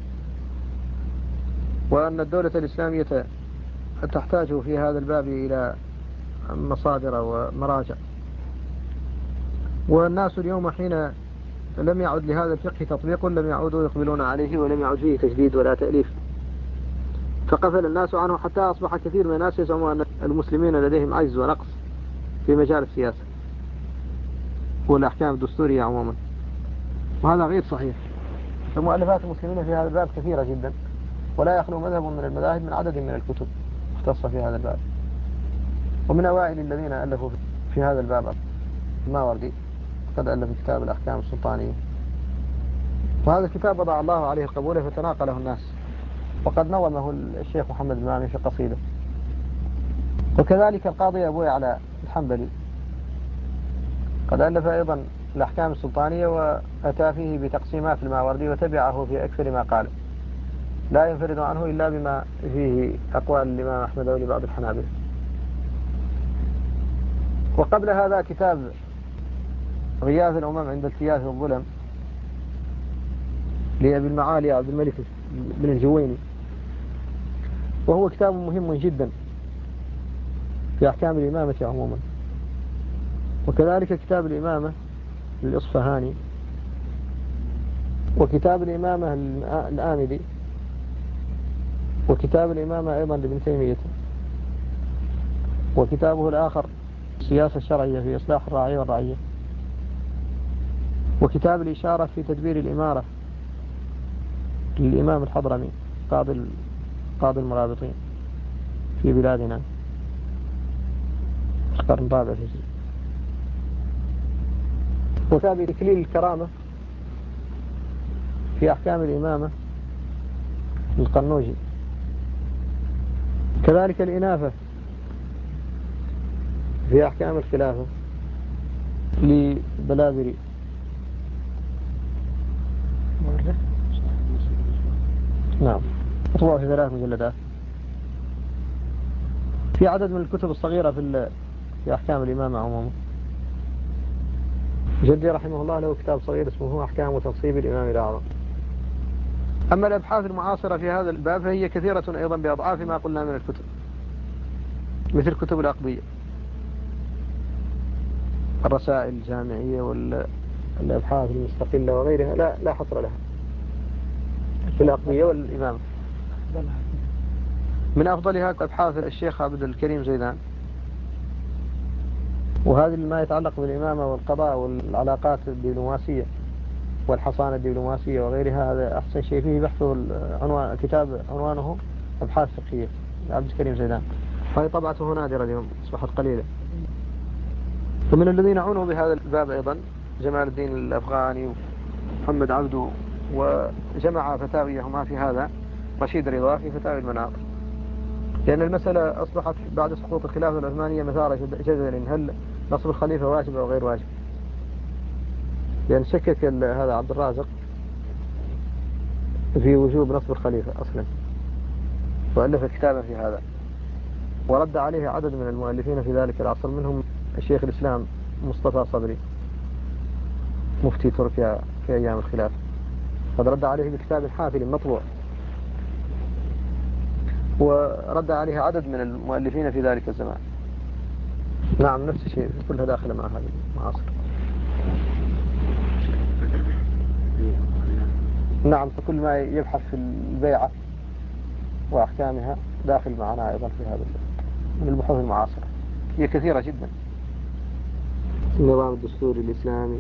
وأن الدولة الإسلامية تحتاج في هذا الباب إلى مصادر ومراجع. والناس اليوم حين لم يعد لهذا الفقه تطبيق لم يعودوا يقبلون عليه، ولم يعد فيه تجديد ولا تأليف، فقفل الناس عنه حتى أصبح كثير من الناس يزعمون أن المسلمين لديهم عجز ونقص في مجال السياسة والأحكام الدستورية عموما، وهذا غير صحيح. فمؤلفات المسلمين في هذا الباب كثيرة جدا، ولا يخلو مذهب من المذاهب من عدد من الكتب مختصة في هذا الباب. ومن أوائل الذين ألفوا في هذا الباب الماوردي، قد ألف كتاب الأحكام السلطانية، وهذا الكتاب وضع الله عليه قبوله فتناقله الناس، وقد نظمه الشيخ محمد المامي في قصيدة. وكذلك القاضي أبو يعلى الحنبلي قد ألف أيضا الأحكام السلطانية، وأتى فيه بتقسيمات الماوردي وتبعه في أكثر ما قال، لا ينفرد عنه إلا بما فيه أقوال الإمام أحمد ولبعض الحنابلة. وقبل هذا كتاب غياث الأمم عند التياث الظلم لأبي المعالي عبد الملك بن الجويني، وهو كتاب مهم جدا في أحكام الإمامة عموما. وكذلك كتاب الإمامة للإصفهاني، وكتاب الإمامة الآمدي، وكتاب الإمامة أيضا لابن تيمية، وكتابه الآخر السياسة الشرعية في إصلاح الراعي والرعية، وكتاب الإشارة في تدبير الإمارة للإمام الحضرمي قاضي المرابطين في بلادنا في القرن الرابع الهجري، وكتاب إكليل الكرامة في أحكام الإمامة للقرنوجي، كذلك الإنافة في أحكام الخلافة لبلاذري. نعم، مطبوع في 3 مجلدات. في عدد من الكتب الصغيرة في أحكام الإمامة عموما. جدي رحمه الله له كتاب صغير اسمه أحكام وتنصيب الإمام الأعظم. أما الأبحاث المعاصرة في هذا الباب فهي كثيرة أيضا بأضعاف ما قلنا من الكتب، مثل كتب الأقضية، الرسائل الجامعية والأبحاث المستقلة وغيرها لا حصر لها في الأقضية والإمامة. من أفضلها أبحاث الشيخ عبد الكريم زيدان، وهذه ما يتعلق بالإمامة والقضاء والعلاقات الدبلوماسية والحصانة الدبلوماسية وغيرها، هذا أحسن شيء فيه بحثه. كتاب عنوانه أبحاث فقهية عبد الكريم زيدان، هذه طبعته نادرة اليوم، أصبحت قليلة. ومن الذين عنوا بهذا الباب أيضا جمال الدين الأفغاني ومحمد عبده، وجمع فتاويهما في هذا رشيد رضا في فتاوي المناط، لأن المسألة أصبحت بعد سقوط الخلافة العثمانية مثار جدل، هل نصب الخليفة واجب أو غير واجب؟ لأن شكك هذا عبد الرازق في وجوب نصب الخليفة أصلا، وألف كتابا في هذا، ورد عليه عدد من المؤلفين في ذلك العصر، منهم الشيخ الإسلام مصطفى صبري مفتي تركيا في أيام الخلافة، قد رد عليه بكتاب حافل مطبوع، ورد عليه عدد من المؤلفين في ذلك الزمان. نعم نفس الشيء كلها داخلة مع هذه المعاصر. نعم فكل ما يبحث في البيعة وأحكامها داخل معنا أيضا في هذا من البحوث المعاصرة، هي كثيرة جدا. النظام الدستوري الإسلامي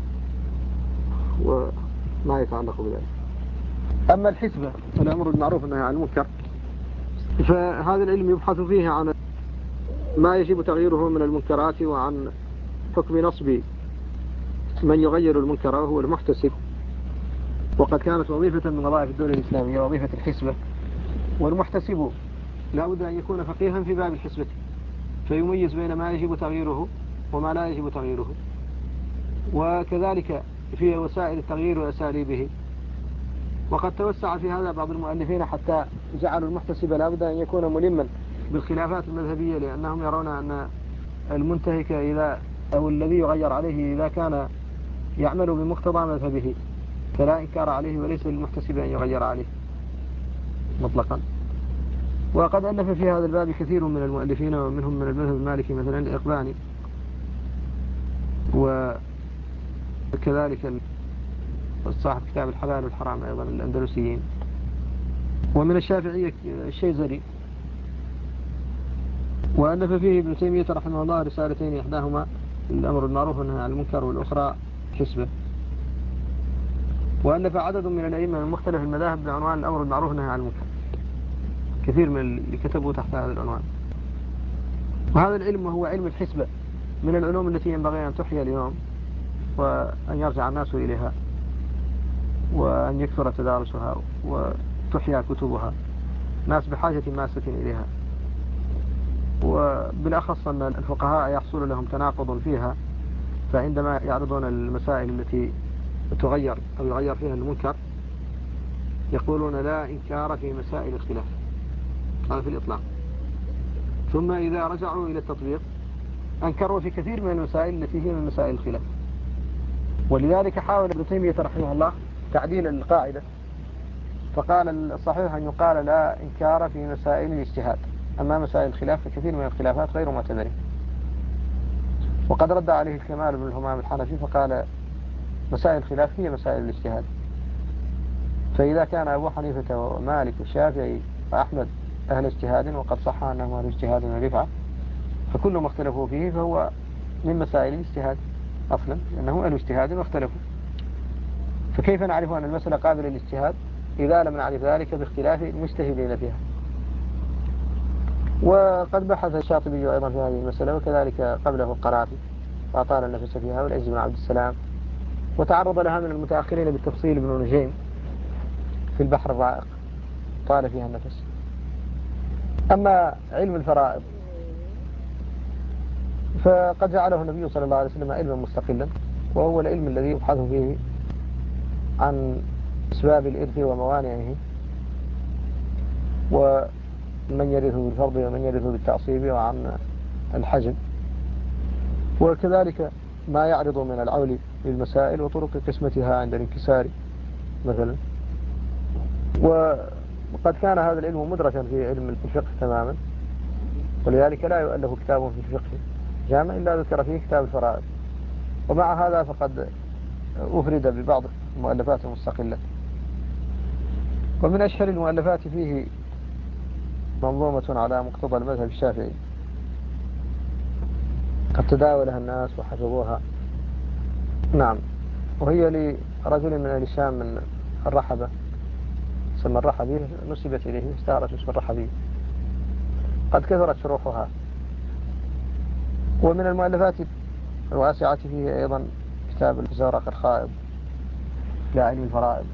وما يتعلق بذلك. أما الحسبة الأمر بالمعروف والنهي عن المنكر، فهذا العلم يبحث فيه عن ما يجب تغييره من المنكرات، وعن حكم نصب من يغير المنكر وهو المحتسب. وقد كانت وظيفة من وظائف الدولة الإسلامية وظيفة الحسبة، والمحتسب لا بد أن يكون فقيها في باب الحسبة، فيميز بين ما يجب تغييره وما لا يجب تغييره، وكذلك في وسائل التغيير وأساليبه. وقد توسع في هذا بعض المؤلفين حتى جعلوا المحتسب لا بد أن يكون ملما بالخلافات المذهبية، لأنهم يرون أن المنتهك أو الذي يغير عليه إذا كان يعمل بمقتضى مذهبه فلا إنكار عليه، وليس للمحتسب أن يغير عليه مطلقا. وقد ألف في هذا الباب كثير من المؤلفين، ومنهم من المذهب المالكي مثلا الإقباني، وكذلك صاحب كتاب الحلال والحرام أيضا الأندلسيين، ومن الشافعية الشيزري. وألف فيه ابن تيمية رحمه الله رسالتين، إحداهما الأمر بالمعروف والنهي عن المنكر، والأخرى حسبة. وألف عدد من الأئمة من مختلف المذاهب بعنوان الأمر بالمعروف والنهي عن المنكر، كثير من اللي كتبوا تحت هذا العنوان. وهذا العلم وهو علم الحسبة من العلوم التي ينبغي أن تحيا اليوم، وأن يرجع الناس إليها، وأن يكثر تدارسها وتحيا كتبها. ناس بحاجة ماسة إليها، وبالأخص أن الفقهاء يحصل لهم تناقض فيها، فعندما يعرضون المسائل التي تغير أو يغير فيها المنكر يقولون لا إنكار في مسائل الخلاف، هذا في الإطلاق. ثم إذا رجعوا إلى التطبيق أنكروا في كثير من المسائل التي هي من مسائل الخلاف. ولذلك حاول ابن تيمية رحمه الله تعديل القاعدة، فقال الصحيح أن يقال لا إنكار في مسائل الاجتهاد، أما مسائل الخلاف فكثير من الخلافات غير معتبرة. وقد رد عليه الكمال بن الهمام الحنفي فقال مسائل الخلاف هي مسائل الاجتهاد. فإذا كان أبو حنيفة ومالك والشافعي وأحمد أهل اجتهاد، وقد صح أنهم أهل اجتهاد ورفعة، فكل ما اختلفوا فيه فهو من مسائل الاجتهاد أصلا، لأنهم أهل اجتهاد واختلفوا. فكيف نعرف أن المسألة قابلة للاجتهاد إذا لم نعرف ذلك باختلاف المجتهدين فيها؟ وقد بحث الشاطبي أيضا في هذه المسألة، وكذلك قبله القرافي، فأطال النفس فيها، والعز بن عبد السلام، وتعرض لها من المتأخرين بالتفصيل ابن نجيم في البحر الرائق، طال فيها النفس. أما علم الفرائض فقد جعله النبي صلى الله عليه وسلم علما مستقلا، وهو العلم الذي يبحث فيه عن أسباب الإرث وموانعه، ومن يرث بالفرض ومن يرث بالتعصيب، وعن الحجم، وكذلك ما يعرض من العول للمسائل وطرق قسمتها عند الانكسار مثلا. وقد كان هذا العلم مدرجا في علم الفقه تماما، ولذلك لا يؤلف كتاب في الفقه جامع إلا ذكر فيه كتاب الفرائض. ومع هذا فقد أفرد ببعض المؤلفات المستقلة. ومن أشهر المؤلفات فيه منظومة على مقتضى المذهب الشافعي، قد تداولها الناس وحفظوها. نعم، وهي لرجل من أهل الشام من الرحبة، اسم الرحبي، نسبت إليه، اشتهرت اسم الرحبي، قد كثرت شروحها. ومن المؤلفات الواسعة فيه أيضا كتاب الزورق الخائض لعلم الفرائض.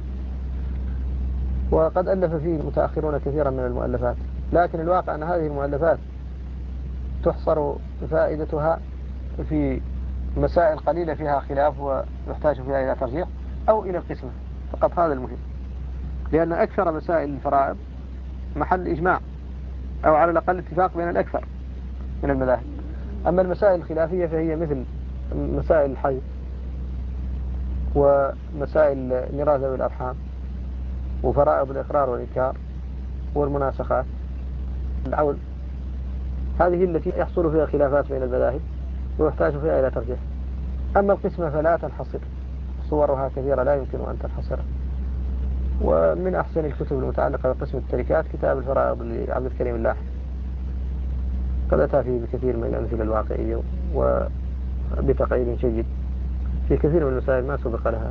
وقد ألف فيه المتأخرون كثيرا من المؤلفات، لكن الواقع أن هذه المؤلفات تحصر فائدتها في مسائل قليلة فيها خلاف ويحتاج فيها إلى ترجيح أو إلى القسمة فقط، هذا المهم، لأن أكثر مسائل الفرائض محل إجماع أو على الأقل اتفاق بين الأكثر من المذاهب. أما المسائل الخلافية فهي مثل مسائل الحي ومسائل ميراث ذوي الأرحام وفرائض الإقرار والإنكار والمناسخات، العول هذه التي يحصل فيها خلافات بين المذاهب ويحتاج فيها إلى ترجيح. أما القسمة فلا تنحصر، صورها كثيرة لا يمكن أن تنحصر. ومن أحسن الكتب المتعلقة بقسم التركات كتاب الفرائض لعبد الكريم اللاحي، قد أتى فيه بكثير من الأمثلة الواقعية وبتقعيد جيد في كثير من المسائل ما سبق لها.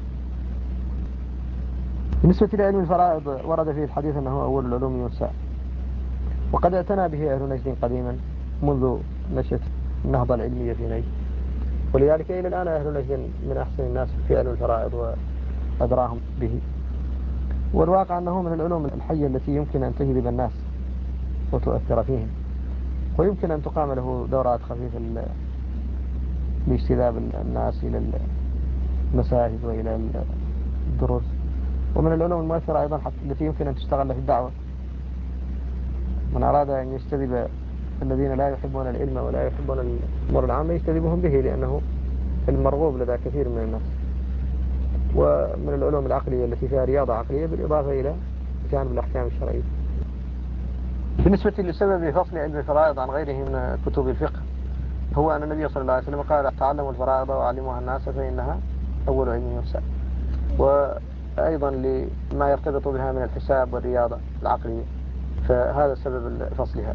بالنسبة لعلم الفرائض ورد فيه الحديث أنه أول العلوم ينسى، وقد اعتنى به أهل نجد قديما منذ نشأة النهضة العلمية في نجد، ولذلك إلى الآن أهل نجد من أحسن الناس في علم الفرائض وأدراهم به. والواقع أنه من العلوم الحية التي يمكن أن تجذب الناس وتؤثر فيهم، ويمكن أن تقام له دورات خفيفة لاجتذاب الناس إلى المساجد وإلى الدروس. ومن العلوم المؤثرة أيضا التي يمكن أن تشتغل في الدعوة. من أراد أن يجتذب الذين لا يحبون العلم ولا يحبون الأمور العامة يجتذبهم به، لأنه المرغوب لدى كثير من الناس. ومن العلوم العقلية التي فيها رياضة عقلية بالإضافة إلى جانب الأحكام الشرعية. بالنسبة لسبب فصل علم الفرائض عن غيره من كتب الفقه، هو أن النبي صلى الله عليه وسلم قال: تعلموا الفرائض وعلموها الناس فإنها أول علم ينسى. وأيضا لما يرتبط بها من الحساب والرياضة العقلية، فهذا سبب فصلها.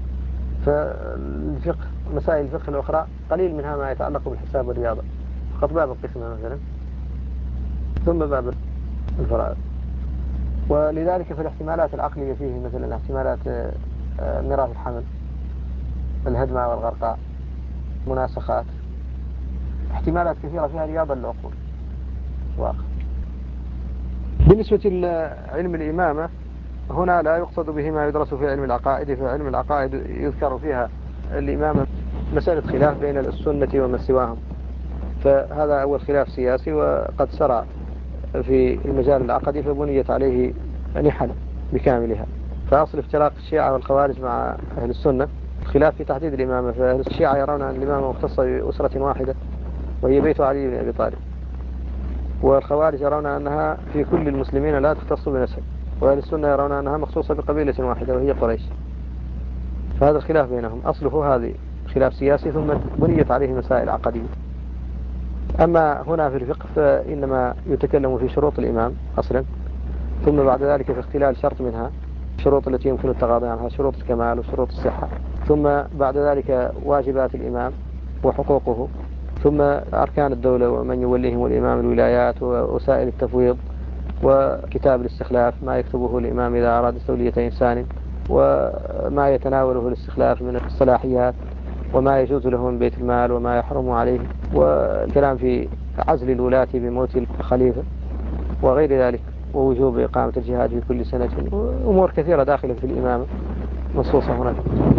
فالفقه مسائل الفقه الأخرى قليل منها ما يتعلق بالحساب والرياضة، فقط باب القسمة مثلا، ثم باب الفرائض. ولذلك في الاحتمالات العقلية فيه مثلا احتمالات ميراث الحمل، الهدمة والغرقاء، مناسخات، احتمالات كثيرة فيها رياضة للعقول واقع. بالنسبة لعلم الإمامة هنا لا يقصد به ما يدرس في علم العقائد، في علم العقائد يذكر فيها الإمامة مسألة خلاف بين السنة وما سواهم، فهذا أول خلاف سياسي وقد سرى في المجال العقدي فبنيت عليه نحل بكاملها. فأصل افتراق الشيعة والخوارج مع أهل السنة الخلاف في تحديد الإمامة، فأهل الشيعة يرون أن الإمامة مختصة بأسرة واحدة وهي بيت علي بن أبي طالب، والخوارج يرون أنها في كل المسلمين لا تختص بنسب، وأهل السنة يرون أنها مخصوصة بقبيلة واحدة وهي قريش. فهذا الخلاف بينهم أصله هذه خلاف سياسي ثم بنيت عليه مسائل عقدية. أما هنا في الفقه فإنما يتكلم في شروط الإمام أصلا، ثم بعد ذلك في اختلال شرط منها، الشروط التي يمكن التغاضي عنها، شروط الكمال وشروط الصحة، ثم بعد ذلك واجبات الإمام وحقوقه، ثم أركان الدولة ومن يوليهم الإمام الولايات ووسائل التفويض وكتاب الاستخلاف، ما يكتبه الإمام إذا أراد تولية إنسان، وما يتناوله الاستخلاف من الصلاحيات، وما يجوز له من بيت المال وما يحرم عليه، والكلام في عزل الولاة بموت الخليفة وغير ذلك، ووجوب إقامة الجهاد في كل سنة، أمور كثيرة داخلة في الإمامة مصوصة هناك.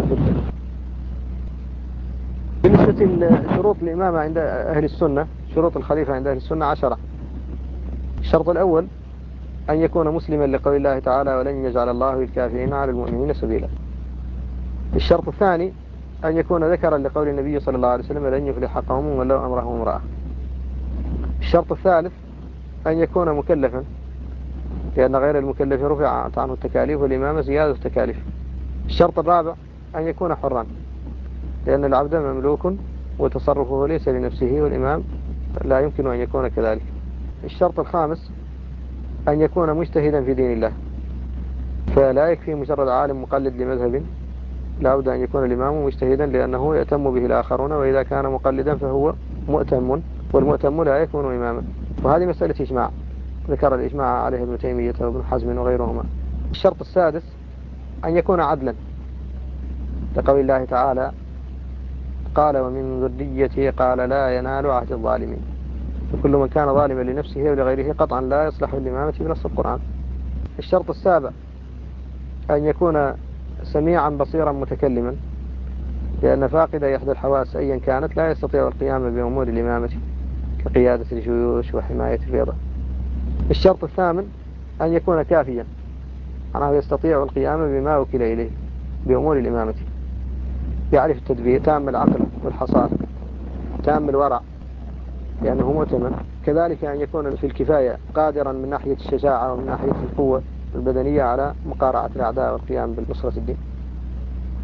بالنسبة لشروط الإمامة عند أهل السنة، شروط الخليفة عند أهل السنة 10. الشرط الأول أن يكون مسلما لقول الله تعالى: ولن يجعل الله للكافرين على المؤمنين سبيلا. الشرط الثاني أن يكون ذكرا لقول النبي صلى الله عليه وسلم: لن يفلح قوم ولو أمرهم امرأة. الشرط الثالث أن يكون مكلفا، لأن غير المكلف رفعت عنه التكاليف والإمامة زيادة التكاليف. الشرط الرابع أن يكون حرا، لأن العبد مملوك وتصرفه ليس لنفسه، والإمام لا يمكن أن يكون كذلك. الشرط الخامس أن يكون مجتهدا في دين الله، فلا يكفي مجرد عالم مقلد لمذهب، لا بد أن يكون الإمام مجتهدا، لأنه يأتم به الآخرون، وإذا كان مقلدا فهو مؤتم، والمؤتم لا يكون إماما. وهذه مسألة إجماع ذكر الإجماع عليه ابن تيمية وابن حزم وغيرهما. الشرط السادس أن يكون عدلا، لقول الله تعالى: قال ومن ذريته قال لا ينال عهد الظالمين. فكل من كان ظالما لنفسه ولغيره قطعا لا يصلح للإمامة بنص القرآن. الشرط السابع أن يكون سميعا بصيرا متكلما، لأن فاقد إحدى الحواس أيا كانت لا يستطيع القيام بأمور الإمامة كقيادة الجيوش وحماية البيضة. الشرط الثامن أن يكون كافيا، أنه يستطيع القيام بما وكل إليه بأمور الإمامة، يعرف التدبير، تام العقل والحصانة، تام الورع لأنه مؤتمن. كذلك أن يكون في الكفاية قادرا من ناحية الشجاعة ومن ناحية القوة البدنية على مقارعة الأعداء والقيام بنصرة الدين.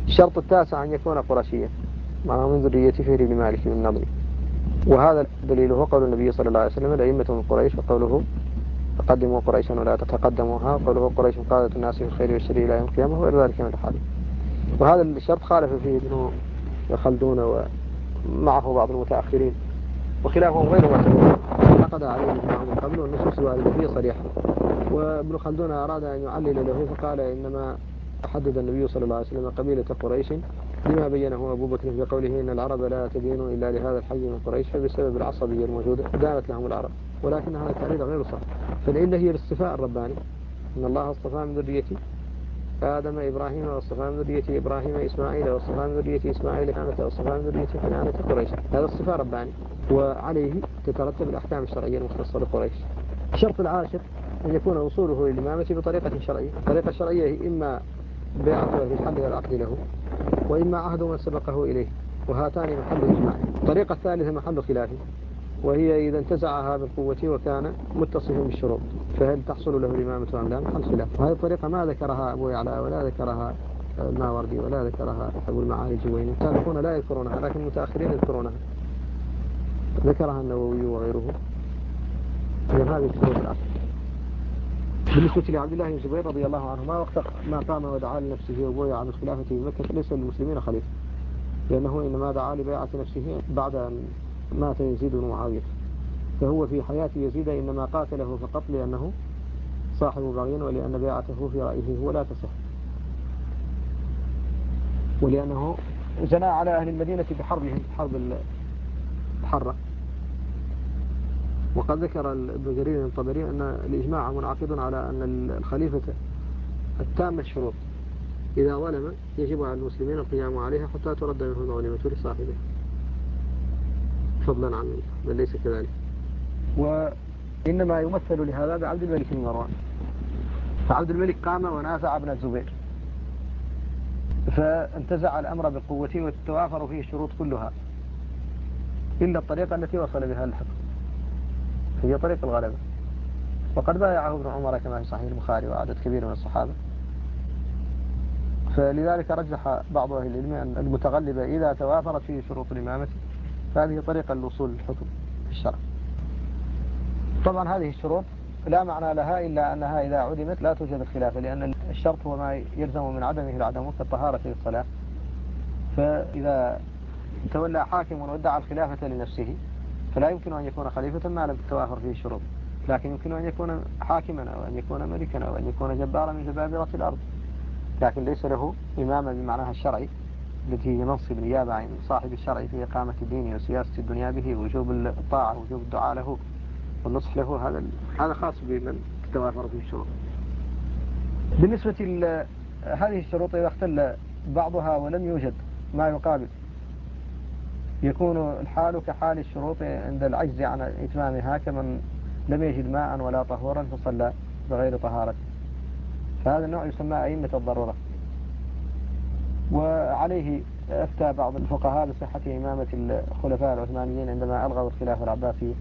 الشرط التاسع أن يكون قرشيا معه من ذرية فهر بن مالك بن النضر. وهذا دليله قول النبي صلى الله عليه وسلم الأئمة من قريش، وقوله تقدموا قريشا ولا تتقدموها، وقوله قريش قادة الناس في الخير والشر إلى يوم القيامة، وغير ذلك من الأحاديث. وهذا الشرط خالف فيه ابن خلدون ومعه بعض المتأخرين، وخلافهم غير معتبر، نقد عليه الإجماع من قبل، والنصوص الواردة فيه صريحة. وابن خلدون أراد أن يعلل له فقال إنما حدد النبي صلى الله عليه وسلم قبيلة قريش لما بينه أبو بكر في قوله إن العرب لا تدين إلا لهذا الحي من قريش، فبسبب العصبية الموجودة دانت لهم العرب. ولكن هذا التعليل غير صح، فالعلة هي الاصطفاء الرباني، إن الله اصطفى من ذرية آدم إبراهيم، واصطفى من ذرية إبراهيم إسماعيل، واصطفى من ذرية إسماعيل كنانة، واصطفى من ذرية كنانة قريش. هذا اصطفاء رباني، وعليه تترتب الأحكام الشرعية المختصة بقريش. الشرط العاشر أن يكون وصوله للإمامة بطريقة شرعية. الطريقة الشرعية هي إما بيعته في الحل والعقد له، وإما عهد من سبقه إليه، وهاتان محل إجماع. الطريقة الثالثة محل خلاف، وهي إذا انتزعها بالقوة وكان متصفا بالشروط، فهل تحصل له الإمامة أم لا؟ محل خلاف. وهذه الطريقة ما ذكرها أبو يعلى ولا ذكرها الماوردي ولا ذكرها أبو المعالي الجويني، السابقون لا يذكرونها لكن المتأخرين يذكرونها، ذكرها النووي وغيره من هذه الشروط العشر. بالنسبة لعبد الله بن الزبير رضي الله عنهما، وقت ما قام ودعا لنفسه وبويع بالخلافة في مكة ليس للمسلمين خليفة، لأنه إنما دعا لبيعة نفسه بعد أن مات يزيد بن معاوية، فهو في حياة يزيد إنما قاتله فقط لأنه صاحب بغي، ولأن بيعته في رأيه هو لا تصح، ولأنه جنى على أهل المدينة بحربهم، حرب الحرة. وقد ذكر ابن جرير الطبري أن الإجماع منعقد على أن الخليفة التام الشروط إذا ظلم يجب على المسلمين القيام عليها حتى ترد منه الغنيمة لصاحبه، فضلا عن من ليس كذلك. وإنما يمثل لهذا بعبد الملك بن مروان، فعبد الملك قام ونازع ابن الزبير، فانتزع الأمر بالقوة وتتوافر فيه الشروط كلها إلا الطريقة التي وصل بها الحكم، هي طريق الغلبة. وقد بايعه ابن عمر كما في صحيح البخاري وعدد كبير من الصحابة، فلذلك رجح بعض أهل العلم أن المتغلبة إذا توافرت فيه شروط الإمامة فهذه طريقة للوصول للحكم في الشرع. طبعا هذه الشروط لا معنى لها إلا أنها إذا عدمت لا توجد الخلافة، لأن الشرط هو ما يلزم من عدمه العدم كالطهارة للصلاة. فإذا تولى حاكم وادعى الخلافة لنفسه فلا يمكن أن يكون خليفة ما لم تتوافر فيه الشروط، لكن يمكن أن يكون حاكما أو أن يكون ملكا أو أن يكون جبارا من جبابرة الأرض، لكن ليس له إماما بمعناها الشرعي التي هي منصب نيابة عن صاحب الشرع في إقامة الدين وسياسة الدنيا به ووجوب الطاعة ووجوب الدعاء له والنصح له. هذا خاص بمن تتوافر فيه الشروط. بالنسبة لهذه الشروط إذا اختل بعضها ولم يوجد ما يقابل يكون الحال كحال الشروط عند العجز عن إتمامها، كمن لم يجد ماء ولا طهورا فصلى بغير طهارة، فهذا النوع يسمى أئمة الضرورة. وعليه أفتى بعض الفقهاء بصحة إمامة الخلفاء العثمانيين عندما ألغوا الخلافة العباسية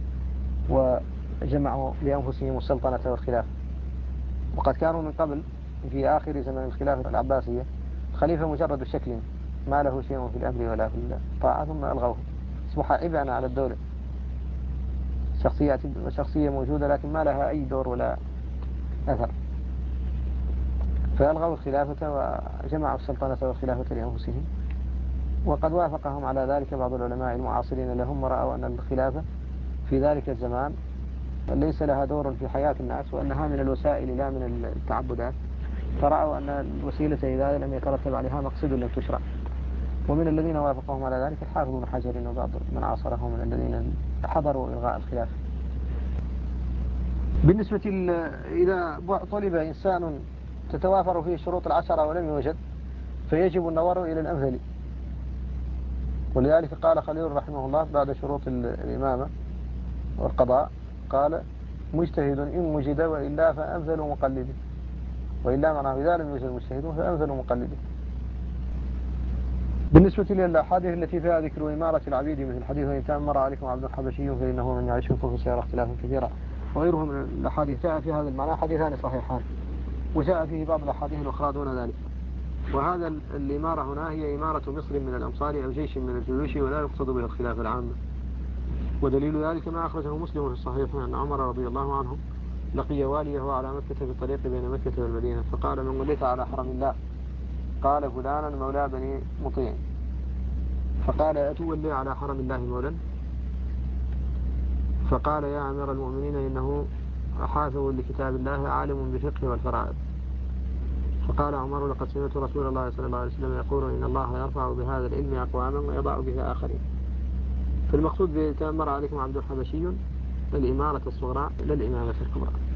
وجمعوا لأنفسهم السلطنة والخلافة، وقد كانوا من قبل في آخر زمن الخلافة العباسية خليفة مجرد شكل ما له شيء في الأمر ولا في الطاعة، ثم ألغوه، أصبح عبئا على الدولة، شخصية موجودة لكن ما لها أي دور ولا أثر، فألغوا الخلافة وجمعوا السلطنة والخلافة لأنفسهم. وقد وافقهم على ذلك بعض العلماء المعاصرين لهم، ورأوا أن الخلافة في ذلك الزمان ليس لها دور في حياة الناس، وأنها من الوسائل لا من التعبدات، فرأوا أن الوسيلة إذا لم يترتب عليها مقصد لم تشرع. ومن الذين وافقهم على ذلك الحافظ بن حجر وبعض من عاصره من الذين حضروا إلغاء الخلافة. بالنسبة إذا طلب إنسان تتوافر فيه الشروط العشرة ولم يوجد فيجب النظر إلى الأمثل، ولذلك قال خليل رحمه الله بعد شروط الإمامة والقضاء قال مجتهد إن وجد وإلا فأمثل مقلد، وإلا معناه إذا لم يوجد مجتهد فأمثل مقلد. بالنسبة للأحاديث التي فيها ذكر إمارة العبيد مثل حديث إن تأمر عليكم عبد حبشي فإنه من يعيش منكم فسيرى اختلافا كثيرا وغيره من الأحاديث جاء في هذا المعنى حديثان صحيحان، وجاء فيه بعض الأحاديث الأخرى دون ذلك. وهذا الإمارة هنا هي إمارة مصر من الأمصار أو جيش من الجيوش، ولا يقصد به الخلافة العامة. ودليل ذلك ما أخرجه مسلم في الصحيح أن عمر رضي الله عنه لقي واليه على مكة في الطريق بين مكة والمدينة، فقال: من وليت على حرم الله؟ قال: فلانا مولى بني مطيع. فقال: أتولي على حرم الله مولا؟ فقال: يا أمير المؤمنين، إنه حافظ لكتاب الله عالم بالفقه والفرائض. فقال عمر: لقد سمعت رسول الله صلى الله عليه وسلم يقول: إن الله يرفع بهذا العلم أقواما ويضع به آخرين. فالمقصود بتأمر عليكم عبد الحبشي الإمارة الصغرى لا الإمامة الكبرى.